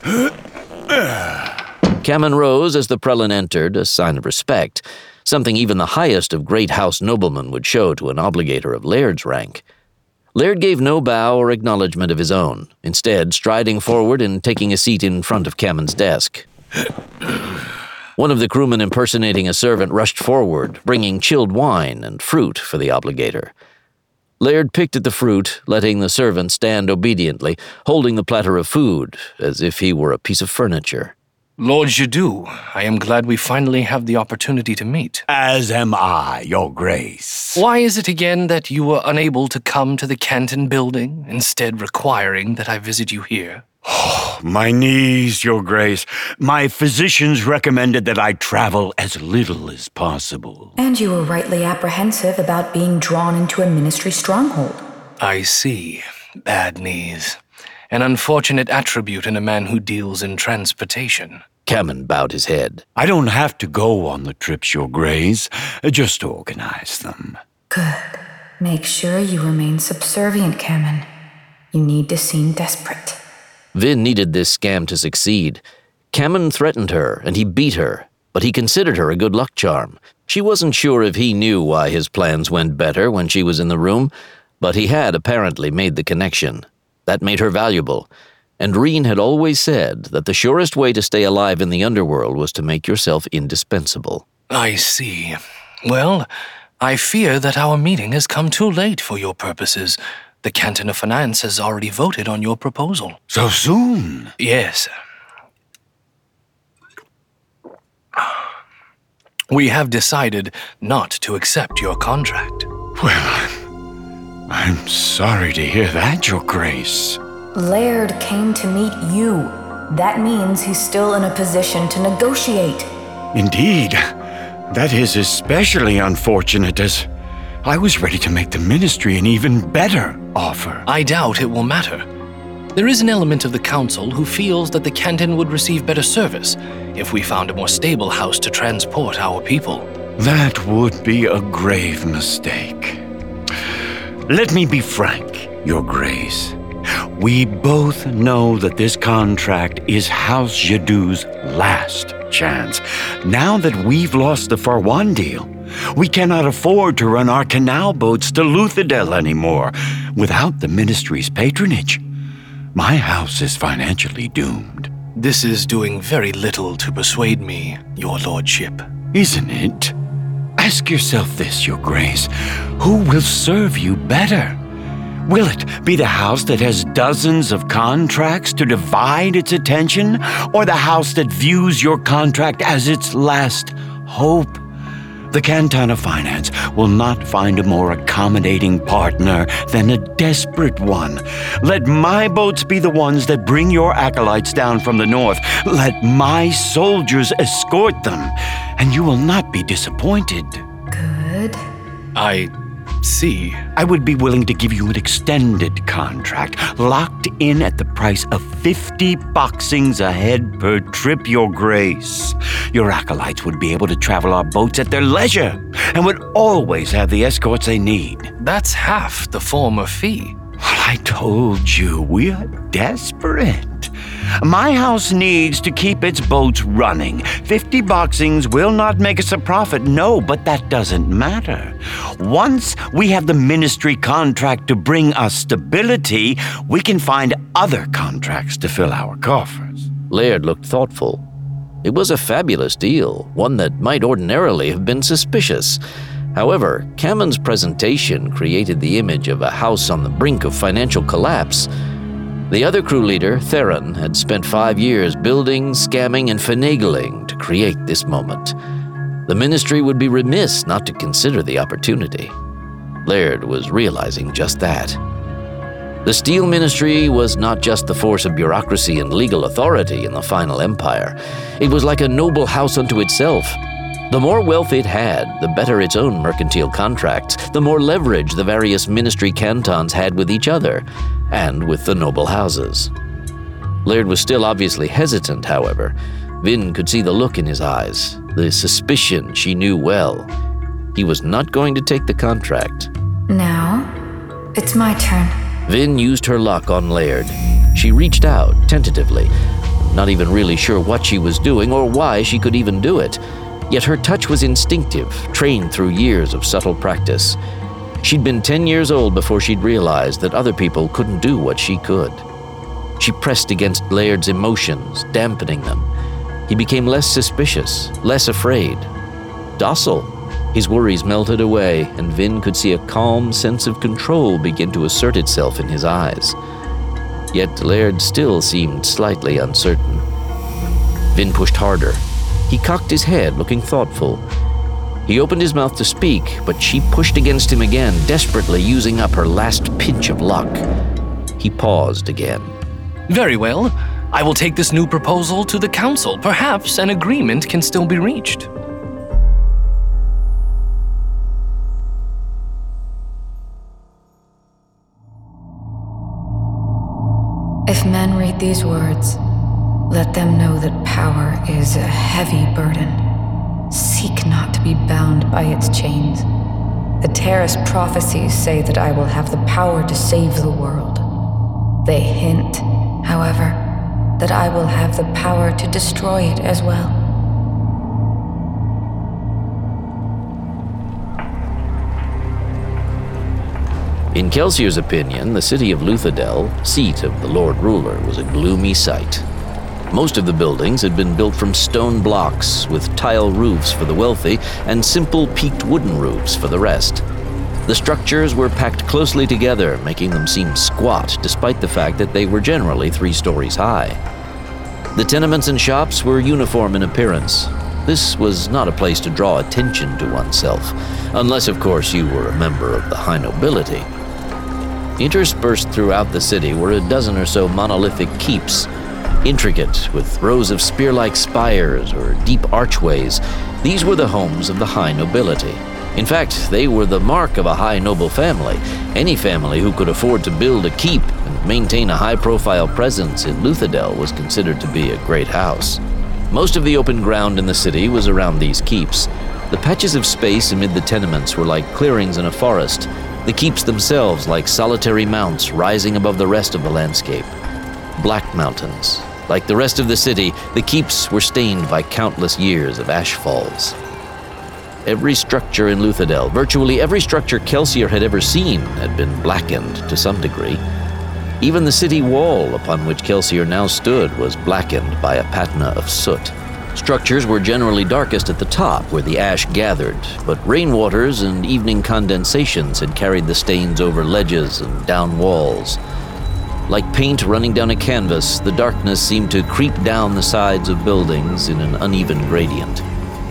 Kemen rose as the Prelin entered, a sign of respect, something even the highest of great house noblemen would show to an obligator of Laird's rank. Laird gave no bow or acknowledgement of his own, instead striding forward and taking a seat in front of Kemen's desk. One of the crewmen impersonating a servant rushed forward, bringing chilled wine and fruit for the obligator. Laird picked at the fruit, letting the servant stand obediently, holding the platter of food as if he were a piece of furniture. Lord Jadu, I am glad we finally have the opportunity to meet. As am I, Your Grace. Why is it again that you were unable to come to the Canton building, instead requiring that I visit you here? My knees, Your Grace. My physicians recommended that I travel as little as possible. And you were rightly apprehensive about being drawn into a ministry stronghold. I see. Bad knees. An unfortunate attribute in a man who deals in transportation. Kemen bowed his head. I don't have to go on the trips, Your Grace. Just organize them. Good. Make sure you remain subservient, Kemen. You need to seem desperate. Vin needed this scam to succeed. Kemen threatened her, and he beat her, but he considered her a good luck charm. She wasn't sure if he knew why his plans went better when she was in the room, but he had apparently made the connection. That made her valuable, and Reen had always said that the surest way to stay alive in the underworld was to make yourself indispensable. I see. Well, I fear that our meeting has come too late for your purposes. The Canton of Finance has already voted on your proposal. So soon? Yes. We have decided not to accept your contract. Well, I'm sorry to hear that, Your Grace. Laird came to meet you. That means he's still in a position to negotiate. Indeed. That is especially unfortunate, as I was ready to make the ministry an even better offer. I doubt it will matter. There is an element of the council who feels that the Canton would receive better service if we found a more stable house to transport our people. That would be a grave mistake. Let me be frank, Your Grace. We both know that this contract is House Jadu's last chance. Now that we've lost the Farwan deal, we cannot afford to run our canal boats to Luthadel anymore without the ministry's patronage. My house is financially doomed. This is doing very little to persuade me, Your Lordship. Isn't it? Ask yourself this, Your Grace. Who will serve you better? Will it be the house that has dozens of contracts to divide its attention, or the house that views your contract as its last hope? The Canton of Finance will not find a more accommodating partner than a desperate one. Let my boats be the ones that bring your acolytes down from the north. Let my soldiers escort them, and you will not be disappointed. Good. I see. I would be willing to give you an extended contract, locked in at the price of 50 boxings a head per trip, Your Grace. Your acolytes would be able to travel our boats at their leisure and would always have the escorts they need. That's half the former fee. Well, I told you, we are desperate. My house needs to keep its boats running. 50 boxings will not make us a profit, no, but that doesn't matter. Once we have the ministry contract to bring us stability, we can find other contracts to fill our coffers. Laird looked thoughtful. It was a fabulous deal, one that might ordinarily have been suspicious. However, Kammon's presentation created the image of a house on the brink of financial collapse. The other crew leader, Theron, had spent 5 years building, scamming, and finagling to create this moment. The ministry would be remiss not to consider the opportunity. Laird was realizing just that. The Steel Ministry was not just the force of bureaucracy and legal authority in the final empire. It was like a noble house unto itself. The more wealth it had, the better its own mercantile contracts, the more leverage the various ministry cantons had with each other, and with the noble houses. Laird was still obviously hesitant, however. Vin could see the look in his eyes, the suspicion she knew well. He was not going to take the contract. Now, it's my turn. Vin used her luck on Laird. She reached out, tentatively, not even really sure what she was doing or why she could even do it. Yet her touch was instinctive, trained through years of subtle practice. She'd been 10 years old before she'd realized that other people couldn't do what she could. She pressed against Laird's emotions, dampening them. He became less suspicious, less afraid. Docile. His worries melted away, and Vin could see a calm sense of control begin to assert itself in his eyes. Yet Laird still seemed slightly uncertain. Vin pushed harder. He cocked his head, looking thoughtful. He opened his mouth to speak, but she pushed against him again, desperately using up her last pinch of luck. He paused again. Very well. I will take this new proposal to the council. Perhaps an agreement can still be reached. If men read these words, let them know that power is a heavy burden. Seek not to be bound by its chains. The Terrace prophecies say that I will have the power to save the world. They hint, however, that I will have the power to destroy it as well. In Kelsier's opinion, the city of Luthadel, seat of the Lord Ruler, was a gloomy sight. Most of the buildings had been built from stone blocks, with tile roofs for the wealthy and simple peaked wooden roofs for the rest. The structures were packed closely together, making them seem squat, despite the fact that they were generally 3 stories high. The tenements and shops were uniform in appearance. This was not a place to draw attention to oneself, unless, of course, you were a member of the high nobility. Interspersed throughout the city were a dozen or so monolithic keeps, intricate with rows of spear-like spires or deep archways. These were the homes of the high nobility. In fact, they were the mark of a high noble family. Any family who could afford to build a keep and maintain a high-profile presence in Luthadel was considered to be a great house. Most of the open ground in the city was around these keeps. The patches of space amid the tenements were like clearings in a forest, the keeps themselves like solitary mounts rising above the rest of the landscape. Black mountains. Like the rest of the city, the keeps were stained by countless years of ash falls. Every structure in Luthadel, virtually every structure Kelsier had ever seen, had been blackened to some degree. Even the city wall upon which Kelsier now stood was blackened by a patina of soot. Structures were generally darkest at the top, where the ash gathered, but rainwaters and evening condensations had carried the stains over ledges and down walls. Like paint running down a canvas, the darkness seemed to creep down the sides of buildings in an uneven gradient.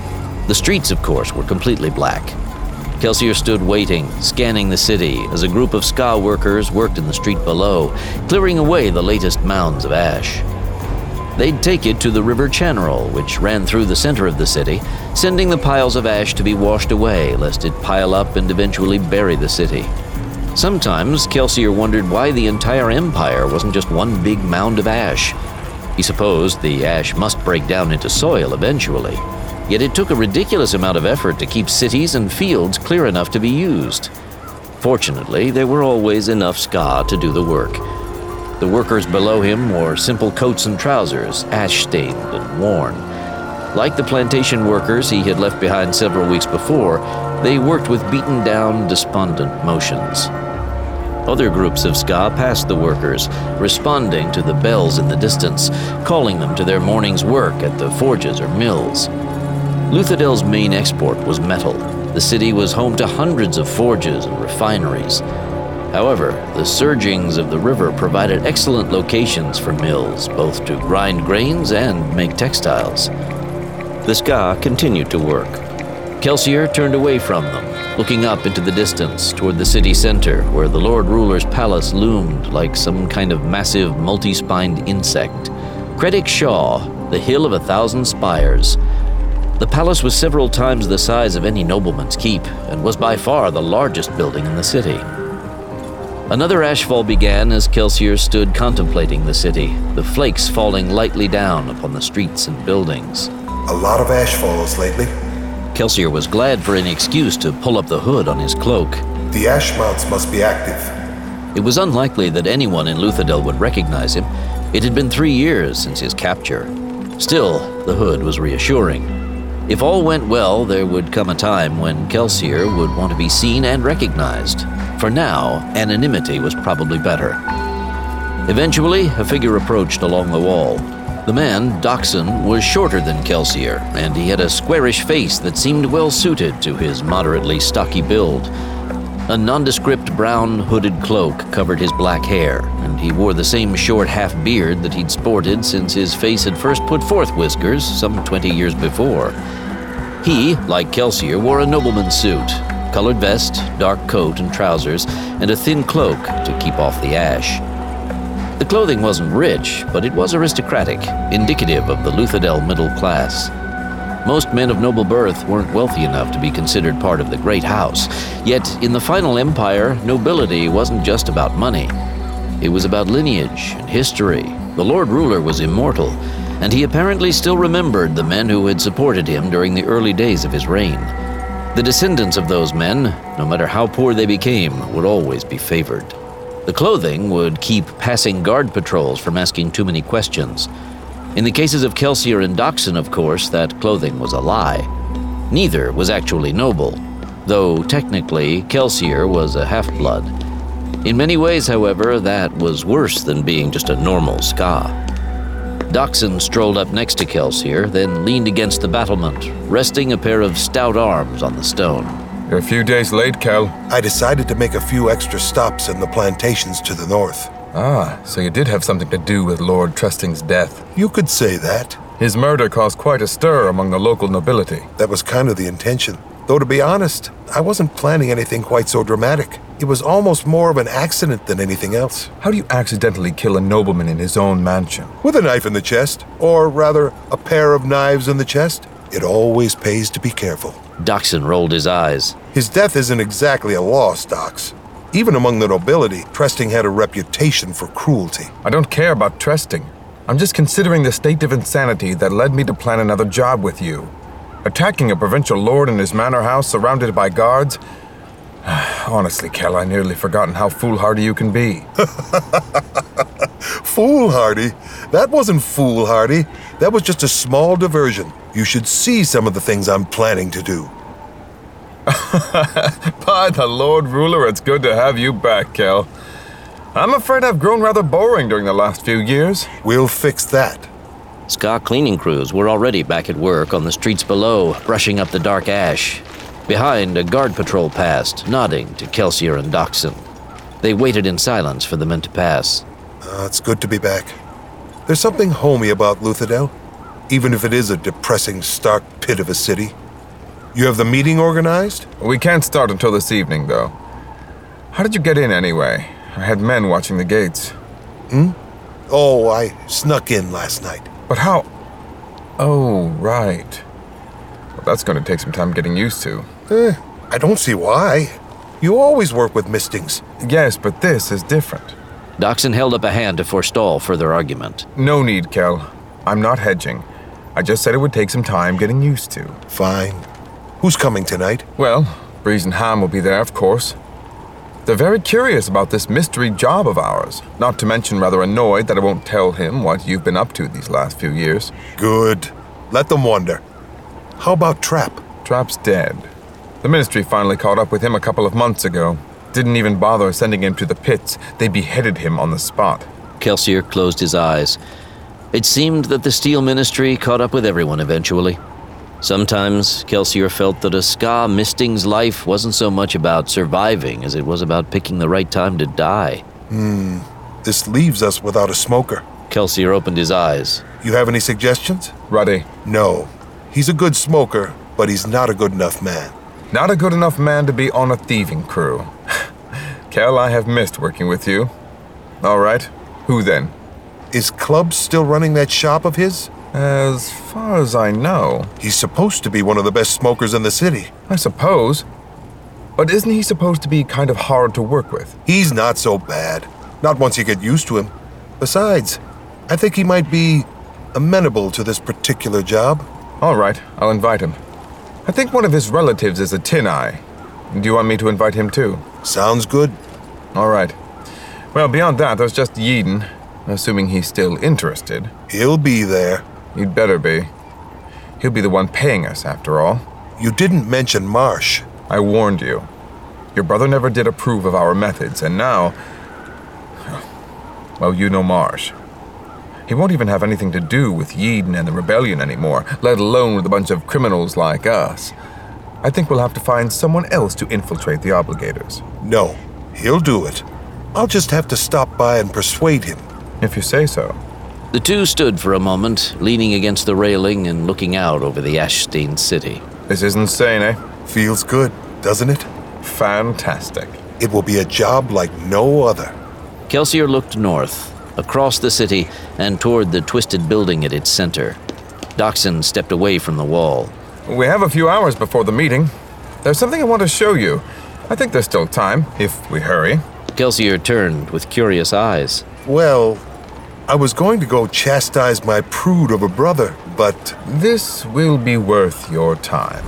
The streets, of course, were completely black. Kelsier stood waiting, scanning the city, as a group of ska workers worked in the street below, clearing away the latest mounds of ash. They'd take it to the River Channeral, which ran through the center of the city, sending the piles of ash to be washed away, lest it pile up and eventually bury the city. Sometimes Kelsier wondered why the entire empire wasn't just one big mound of ash. He supposed the ash must break down into soil eventually. Yet it took a ridiculous amount of effort to keep cities and fields clear enough to be used. Fortunately, there were always enough ska to do the work. The workers below him wore simple coats and trousers, ash-stained and worn. Like the plantation workers he had left behind several weeks before, they worked with beaten-down, despondent motions. Other groups of ska passed the workers, responding to the bells in the distance, calling them to their morning's work at the forges or mills. Luthadell's main export was metal. The city was home to hundreds of forges and refineries. However, the surgings of the river provided excellent locations for mills, both to grind grains and make textiles. The ska continued to work. Kelsier turned away from them, looking up into the distance toward the city center, where the Lord Ruler's palace loomed like some kind of massive, multi-spined insect. Credit Shaw, the Hill of 1,000 Spires. The palace was several times the size of any nobleman's keep, and was by far the largest building in the city. Another ashfall began as Kelsier stood contemplating the city, the flakes falling lightly down upon the streets and buildings. A lot of ash falls lately. Kelsier was glad for any excuse to pull up the hood on his cloak. The ash mounts must be active. It was unlikely that anyone in Luthadel would recognize him. It had been 3 years since his capture. Still, the hood was reassuring. If all went well, there would come a time when Kelsier would want to be seen and recognized. For now, anonymity was probably better. Eventually, a figure approached along the wall. The man, Dockson, was shorter than Kelsier, and he had a squarish face that seemed well suited to his moderately stocky build. A nondescript brown hooded cloak covered his black hair, and he wore the same short half-beard that he'd sported since his face had first put forth whiskers some 20 years before. He, like Kelsier, wore a nobleman's suit, colored vest, dark coat and trousers, and a thin cloak to keep off the ash. The clothing wasn't rich, but it was aristocratic, indicative of the Luthadel middle class. Most men of noble birth weren't wealthy enough to be considered part of the great house, yet in the final empire, nobility wasn't just about money. It was about lineage and history. The Lord Ruler was immortal, and he apparently still remembered the men who had supported him during the early days of his reign. The descendants of those men, no matter how poor they became, would always be favored. The clothing would keep passing guard patrols from asking too many questions. In the cases of Kelsier and Dockson, of course, that clothing was a lie. Neither was actually noble, though technically Kelsier was a half-blood. In many ways, however, that was worse than being just a normal ska. Dockson strolled up next to Kelsier, then leaned against the battlement, resting a pair of stout arms on the stone. You're a few days late, Kel. I decided to make a few extra stops in the plantations to the north. Ah, so you did have something to do with Lord Trusting's death. You could say that. His murder caused quite a stir among the local nobility. That was kind of the intention. Though to be honest, I wasn't planning anything quite so dramatic. It was almost more of an accident than anything else. How do you accidentally kill a nobleman in his own mansion? With a knife in the chest, or rather, a pair of knives in the chest. It always pays to be careful. Dockson rolled his eyes. His death isn't exactly a loss, Dox. Even among the nobility, Tresting had a reputation for cruelty. I don't care about Tresting. I'm just considering the state of insanity that led me to plan another job with you. Attacking a provincial lord in his manor house surrounded by guards? Honestly, Kel, I nearly forgotten how foolhardy you can be. Foolhardy? That wasn't foolhardy. That was just a small diversion. You should see some of the things I'm planning to do. By the Lord Ruler, it's good to have you back, Kel. I'm afraid I've grown rather boring during the last few years. We'll fix that. Ska cleaning crews were already back at work on the streets below, brushing up the dark ash. Behind, a guard patrol passed, nodding to Kelsier and Dockson. They waited in silence for the men to pass. It's good to be back. There's something homey about Luthadel, even if it is a depressing, stark pit of a city. You have the meeting organized? We can't start until this evening, though. How did you get in anyway? I had men watching the gates. Oh, I snuck in last night. But how? Oh, right. Well, that's going to take some time getting used to. I don't see why. You always work with mistings. Yes, but this is different. Dockson held up a hand to forestall further argument. No need, Kel. I'm not hedging. I just said it would take some time getting used to. Fine. Who's coming tonight? Well, Breeze and Ham will be there, of course. They're very curious about this mystery job of ours, not to mention rather annoyed that I won't tell him what you've been up to these last few years. Good. Let them wonder. How about Trap? Trap's dead. The Ministry finally caught up with him a couple of months ago. Didn't even bother sending him to the pits. They beheaded him on the spot. Kelsier closed his eyes. It seemed that the Steel Ministry caught up with everyone eventually. Sometimes Kelsier felt that a Ska Misting's life wasn't so much about surviving as it was about picking the right time to die. This leaves us without a smoker. Kelsier opened his eyes. You have any suggestions? Ruddy. No. He's a good smoker, but he's not a good enough man. Not a good enough man to be on a thieving crew. Kel, I have missed working with you. All right. Who then? Is Club still running that shop of his? As far as I know. He's supposed to be one of the best smokers in the city. I suppose. But isn't he supposed to be kind of hard to work with? He's not so bad. Not once you get used to him. Besides, I think he might be amenable to this particular job. All right, I'll invite him. I think one of his relatives is a Tin Eye. Do you want me to invite him too? Sounds good. All right. Well, beyond that, there's just Yeadon, assuming he's still interested. He'll be there. You'd better be. He'll be the one paying us, after all. You didn't mention Marsh. I warned you. Your brother never did approve of our methods, and now... Well, you know Marsh. He won't even have anything to do with Yeadon and the rebellion anymore, let alone with a bunch of criminals like us. I think we'll have to find someone else to infiltrate the Obligators. No, he'll do it. I'll just have to stop by and persuade him. If you say so. The two stood for a moment, leaning against the railing and looking out over the ash-stained city. This is insane, eh? Feels good, doesn't it? Fantastic. It will be a job like no other. Kelsier looked north, across the city, and toward the twisted building at its center. Dockson stepped away from the wall. We have a few hours before the meeting. There's something I want to show you. I think there's still time, if we hurry. Kelsier turned with curious eyes. Well, I was going to go chastise my prude of a brother, but... This will be worth your time.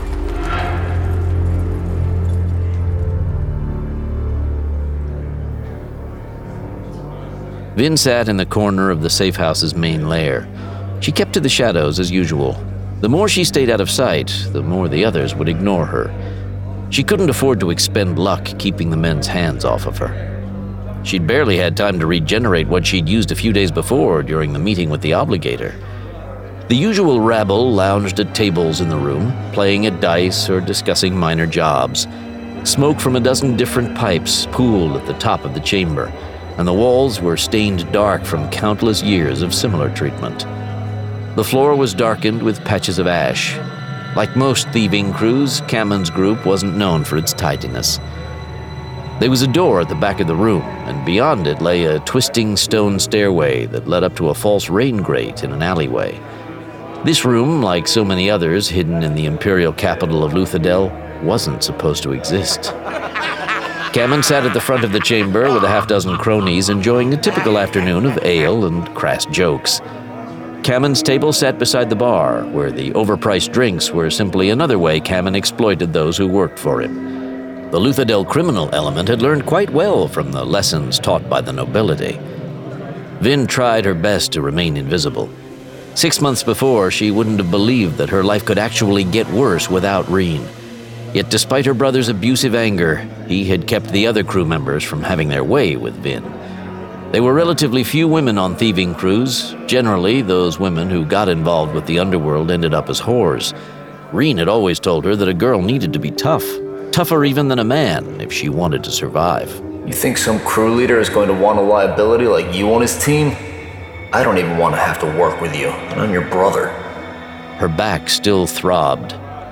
Vin sat in the corner of the safe house's main lair. She kept to the shadows as usual. The more she stayed out of sight, the more the others would ignore her. She couldn't afford to expend luck keeping the men's hands off of her. She'd barely had time to regenerate what she'd used a few days before during the meeting with the Obligator. The usual rabble lounged at tables in the room, playing at dice or discussing minor jobs. Smoke from a dozen different pipes pooled at the top of the chamber, and the walls were stained dark from countless years of similar treatment. The floor was darkened with patches of ash. Like most thieving crews, Kammon's group wasn't known for its tidiness. There was a door at the back of the room, and beyond it lay a twisting stone stairway that led up to a false rain grate in an alleyway. This room, like so many others hidden in the imperial capital of Luthadel, wasn't supposed to exist. Kammon sat at the front of the chamber with a half-dozen cronies enjoying a typical afternoon of ale and crass jokes. Kammon's table sat beside the bar, where the overpriced drinks were simply another way Kammon exploited those who worked for him. The Luthadel criminal element had learned quite well from the lessons taught by the nobility. Vin tried her best to remain invisible. 6 months before, she wouldn't have believed that her life could actually get worse without Reen. Yet despite her brother's abusive anger, he had kept the other crew members from having their way with Vin. There were relatively few women on thieving crews. Generally, those women who got involved with the underworld ended up as whores. Reen had always told her that a girl needed to be tough, tougher even than a man, if she wanted to survive. You think some crew leader is going to want a liability like you on his team? I don't even want to have to work with you, and I'm your brother. Her back still throbbed.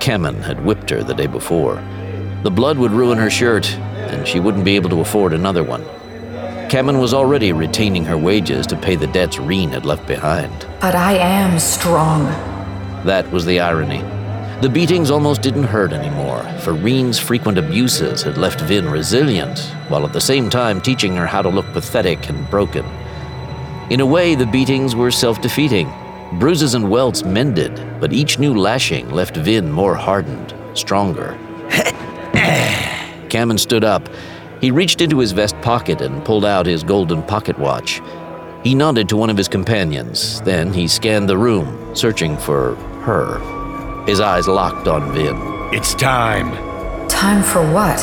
Kemen had whipped her the day before. The blood would ruin her shirt, and she wouldn't be able to afford another one. Kemen was already retaining her wages to pay the debts Reen had left behind. But I am strong. That was the irony. The beatings almost didn't hurt anymore, for Reen's frequent abuses had left Vin resilient, while at the same time teaching her how to look pathetic and broken. In a way, the beatings were self-defeating. Bruises and welts mended, but each new lashing left Vin more hardened, stronger. Kemen stood up. He reached into his vest pocket and pulled out his golden pocket watch. He nodded to one of his companions. Then he scanned the room, searching for her. His eyes locked on Vin. It's time. Time for what?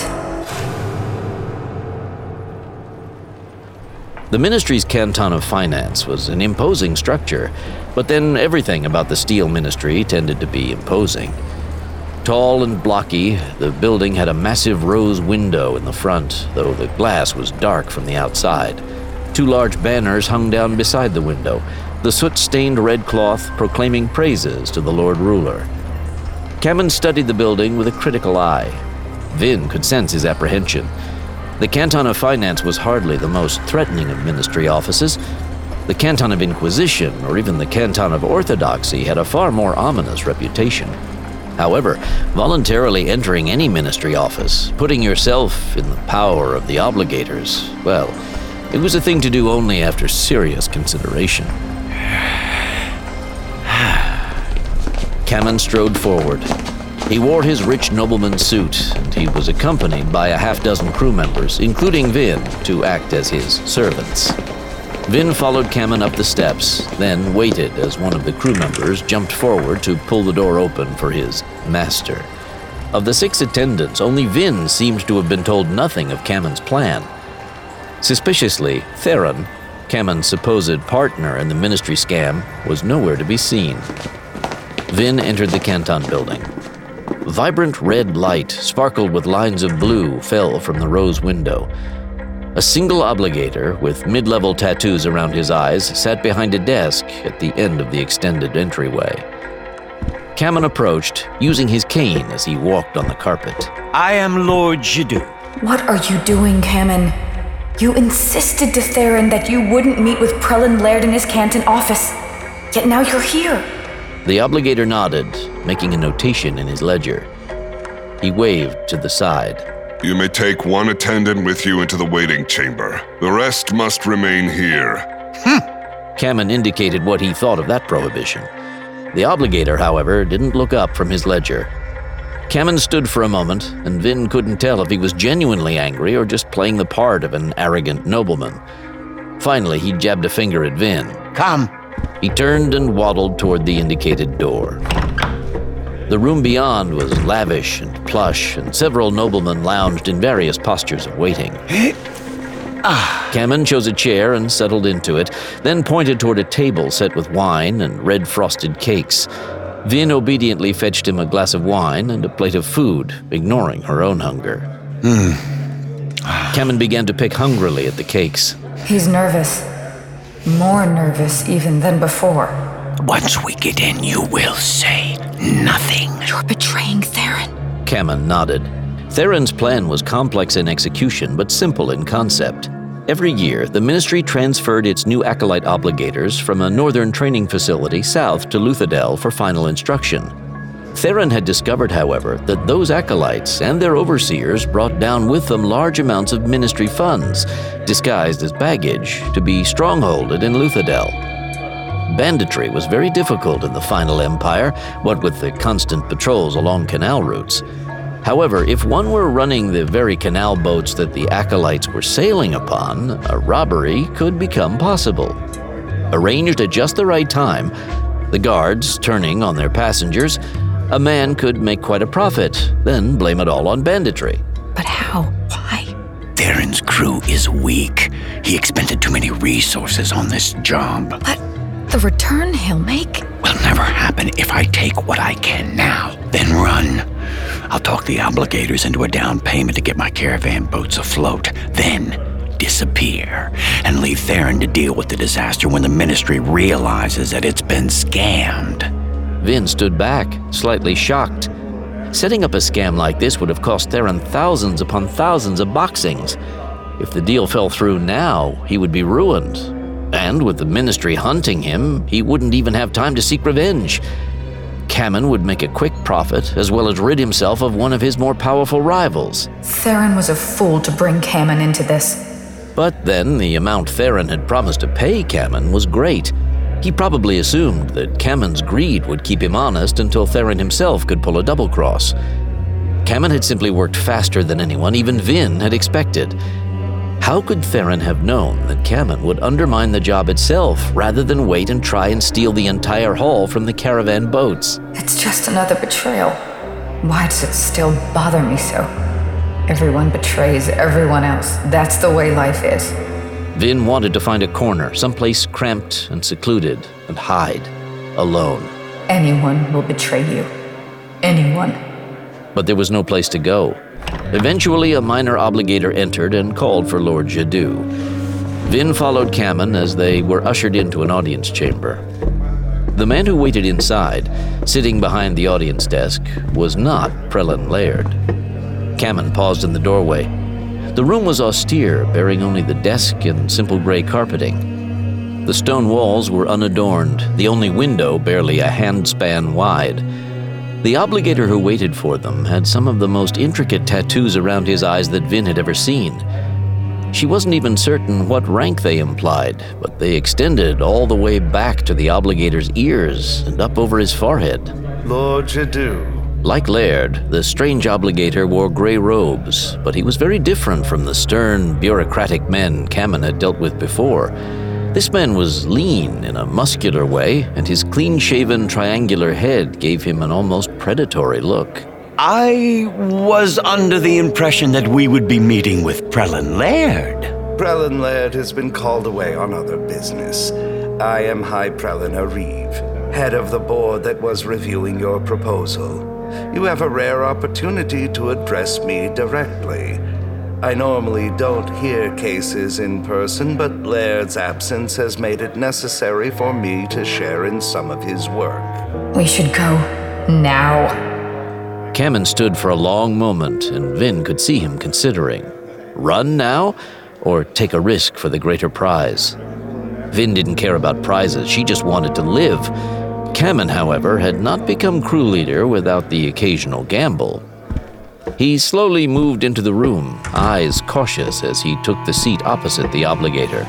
The Ministry's Canton of Finance was an imposing structure, but then everything about the Steel Ministry tended to be imposing. Tall and blocky, the building had a massive rose window in the front, though the glass was dark from the outside. 2 large banners hung down beside the window, the soot-stained red cloth proclaiming praises to the Lord Ruler. Kemen studied the building with a critical eye. Vin could sense his apprehension. The Canton of Finance was hardly the most threatening of ministry offices. The Canton of Inquisition, or even the Canton of Orthodoxy, had a far more ominous reputation. However, voluntarily entering any ministry office, putting yourself in the power of the obligators, well, it was a thing to do only after serious consideration. Kemen strode forward. He wore his rich nobleman's suit, and he was accompanied by a half-dozen crew members, including Vin, to act as his servants. Vin followed Kemen up the steps, then waited as one of the crew members jumped forward to pull the door open for his master. Of the 6 attendants, only Vin seemed to have been told nothing of Kemen's plan. Suspiciously, Theron, Kemen's supposed partner in the ministry scam, was nowhere to be seen. Vin entered the Canton building. Vibrant red light, sparkled with lines of blue, fell from the rose window. A single obligator, with mid-level tattoos around his eyes, sat behind a desk at the end of the extended entryway. Kemen approached, using his cane as he walked on the carpet. I am Lord Jadu. What are you doing, Kemen? You insisted to Theron that you wouldn't meet with Prelin Laird in his Canton office. Yet now you're here. The obligator nodded, making a notation in his ledger. He waved to the side. You may take 1 attendant with you into the waiting chamber. The rest must remain here. Kemen indicated what he thought of that prohibition. The obligator, however, didn't look up from his ledger. Kemen stood for a moment, and Vin couldn't tell if he was genuinely angry or just playing the part of an arrogant nobleman. Finally, he jabbed a finger at Vin. Come. He turned and waddled toward the indicated door. The room beyond was lavish and plush, and several noblemen lounged in various postures of waiting. Kemen chose a chair and settled into it, then pointed toward a table set with wine and red frosted cakes. Vin obediently fetched him a glass of wine and a plate of food, ignoring her own hunger. Kemen began to pick hungrily at the cakes. He's nervous. More nervous even than before. Once we get in, you will say nothing. You're betraying Theron. Kemen nodded. Theron's plan was complex in execution, but simple in concept. Every year, the ministry transferred its new acolyte obligators from a northern training facility south to Luthadel for final instruction. Theron had discovered, however, that those acolytes and their overseers brought down with them large amounts of ministry funds, disguised as baggage, to be strongholded in Luthadel. Banditry was very difficult in the final empire, what with the constant patrols along canal routes. However, if one were running the very canal boats that the acolytes were sailing upon, a robbery could become possible. Arranged at just the right time, the guards turning on their passengers, a man could make quite a profit, then blame it all on banditry. But how? Why? Theron's crew is weak. He expended too many resources on this job. But the return he'll make will never happen if I take what I can now, then run. I'll talk the obligators into a down payment to get my caravan boats afloat, then disappear and leave Theron to deal with the disaster when the ministry realizes that it's been scammed. Vin stood back, slightly shocked. Setting up a scam like this would have cost Theron thousands upon thousands of boxings. If the deal fell through now, he would be ruined. And with the Ministry hunting him, he wouldn't even have time to seek revenge. Cammon would make a quick profit, as well as rid himself of one of his more powerful rivals. Theron was a fool to bring Cammon into this. But then the amount Theron had promised to pay Cammon was great. He probably assumed that Cammon's greed would keep him honest until Theron himself could pull a double cross. Cammon had simply worked faster than anyone, even Vin, had expected. How could Theron have known that Cammon would undermine the job itself rather than wait and try and steal the entire haul from the caravan boats? It's just another betrayal. Why does it still bother me so? Everyone betrays everyone else. That's the way life is. Vin wanted to find a corner, someplace cramped and secluded, and hide, alone. Anyone will betray you. Anyone. But there was no place to go. Eventually, a minor obligator entered and called for Lord Jadu. Vin followed Cammon as they were ushered into an audience chamber. The man who waited inside, sitting behind the audience desk, was not Prelin Laird. Cammon paused in the doorway. The room was austere, bearing only the desk and simple gray carpeting. The stone walls were unadorned, the only window barely a handspan wide. The obligator who waited for them had some of the most intricate tattoos around his eyes that Vin had ever seen. She wasn't even certain what rank they implied, but they extended all the way back to the obligator's ears and up over his forehead. Lord Jadu. Like Laird, the strange obligator wore gray robes, but he was very different from the stern, bureaucratic men Cammon had dealt with before. This man was lean in a muscular way, and his clean-shaven, triangular head gave him an almost predatory look. I was under the impression that we would be meeting with Prelin Laird. Prelin Laird has been called away on other business. I am High Prelin Areve, head of the board that was reviewing your proposal. You have a rare opportunity to address me directly. I normally don't hear cases in person, but Laird's absence has made it necessary for me to share in some of his work. We should go now. Cammon stood for a long moment, and Vin could see him considering. Run now, or take a risk for the greater prize? Vin didn't care about prizes, she just wanted to live. Cammon, however, had not become crew leader without the occasional gamble. He slowly moved into the room, eyes cautious as he took the seat opposite the obligator.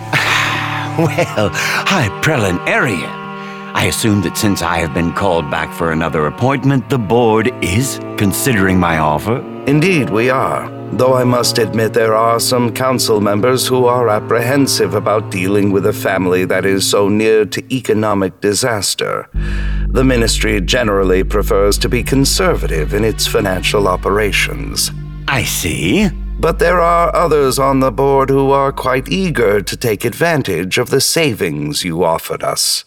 Well, High Prelin Arian. I assume that since I have been called back for another appointment, the board is considering my offer? Indeed, we are. Though I must admit there are some council members who are apprehensive about dealing with a family that is so near to economic disaster. The ministry generally prefers to be conservative in its financial operations. I see. But there are others on the board who are quite eager to take advantage of the savings you offered us.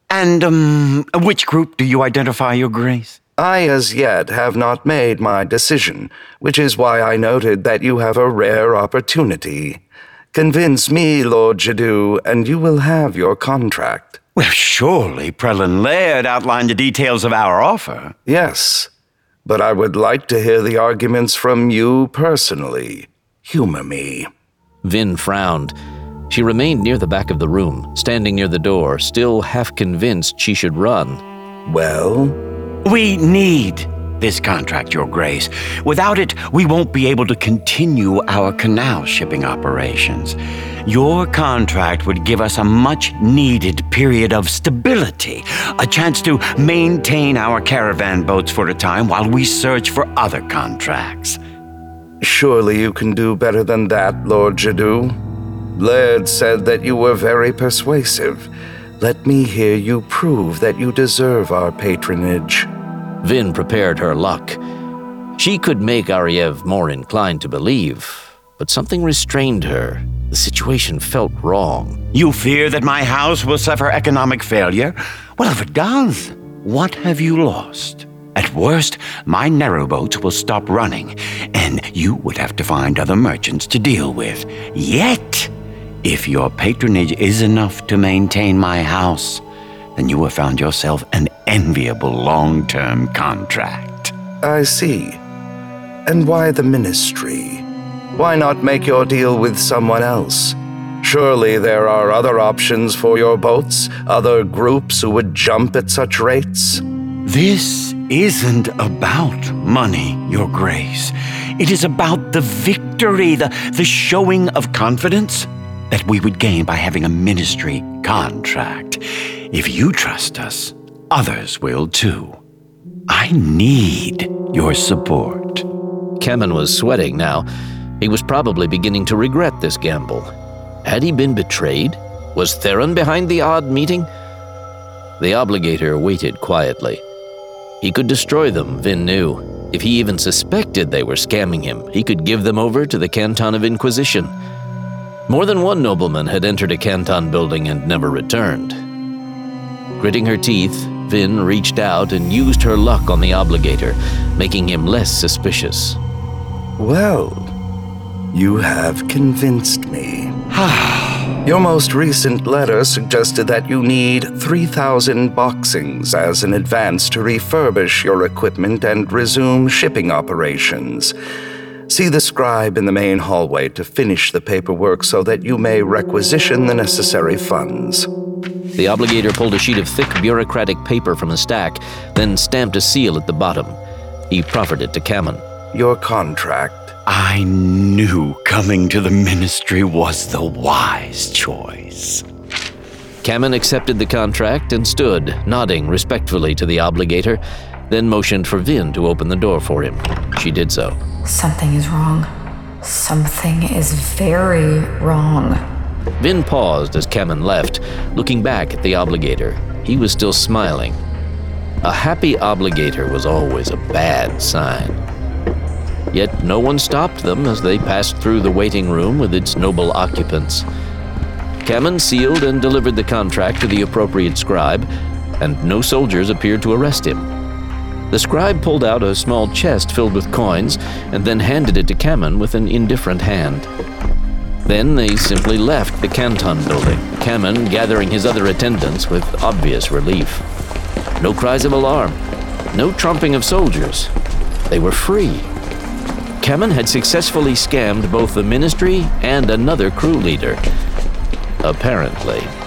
And, which group do you identify, Your Grace? I, as yet, have not made my decision, which is why I noted that you have a rare opportunity. Convince me, Lord Jadu, and you will have your contract. Well, surely Prelin Laird outlined the details of our offer. Yes, but I would like to hear the arguments from you personally. Humor me. Vin frowned. She remained near the back of the room, standing near the door, still half convinced she should run. Well? We need this contract, Your Grace. Without it, we won't be able to continue our canal shipping operations. Your contract would give us a much-needed period of stability, a chance to maintain our caravan boats for a time while we search for other contracts. Surely you can do better than that, Lord Jadu. Laird said that you were very persuasive. Let me hear you prove that you deserve our patronage. Vin prepared her luck. She could make Ariev more inclined to believe, but something restrained her. The situation felt wrong. You fear that my house will suffer economic failure? Well, if it does, what have you lost? At worst, my narrowboats will stop running, and you would have to find other merchants to deal with. Yet, if your patronage is enough to maintain my house, then you have found yourself an enviable long-term contract. I see. And why the Ministry? Why not make your deal with someone else? Surely there are other options for your boats, other groups who would jump at such rates? This isn't about money, Your Grace. It is about the victory, the showing of confidence that we would gain by having a Ministry contract. If you trust us, others will too. I need your support. Kemen was sweating now. He was probably beginning to regret this gamble. Had he been betrayed? Was Theron behind the odd meeting? The obligator waited quietly. He could destroy them, Vin knew. If he even suspected they were scamming him, he could give them over to the Canton of Inquisition. More than one nobleman had entered a Canton building and never returned. Gritting her teeth, Vin reached out and used her luck on the obligator, making him less suspicious. Well, you have convinced me. Your most recent letter suggested that you need 3,000 boxings as an advance to refurbish your equipment and resume shipping operations. See the scribe in the main hallway to finish the paperwork so that you may requisition the necessary funds. The obligator pulled a sheet of thick bureaucratic paper from a stack, then stamped a seal at the bottom. He proffered it to Kemen. Your contract. I knew coming to the Ministry was the wise choice. Kemen accepted the contract and stood, nodding respectfully to the obligator, then motioned for Vin to open the door for him. She did so. Something is wrong. Something is very wrong. Vin paused as Kemen left, looking back at the obligator. He was still smiling. A happy obligator was always a bad sign. Yet no one stopped them as they passed through the waiting room with its noble occupants. Kemen sealed and delivered the contract to the appropriate scribe, and no soldiers appeared to arrest him. The scribe pulled out a small chest filled with coins and then handed it to Kemen with an indifferent hand. Then they simply left the Canton building, Kemen gathering his other attendants with obvious relief. No cries of alarm, no trumping of soldiers. They were free. Kemen had successfully scammed both the Ministry and another crew leader. Apparently.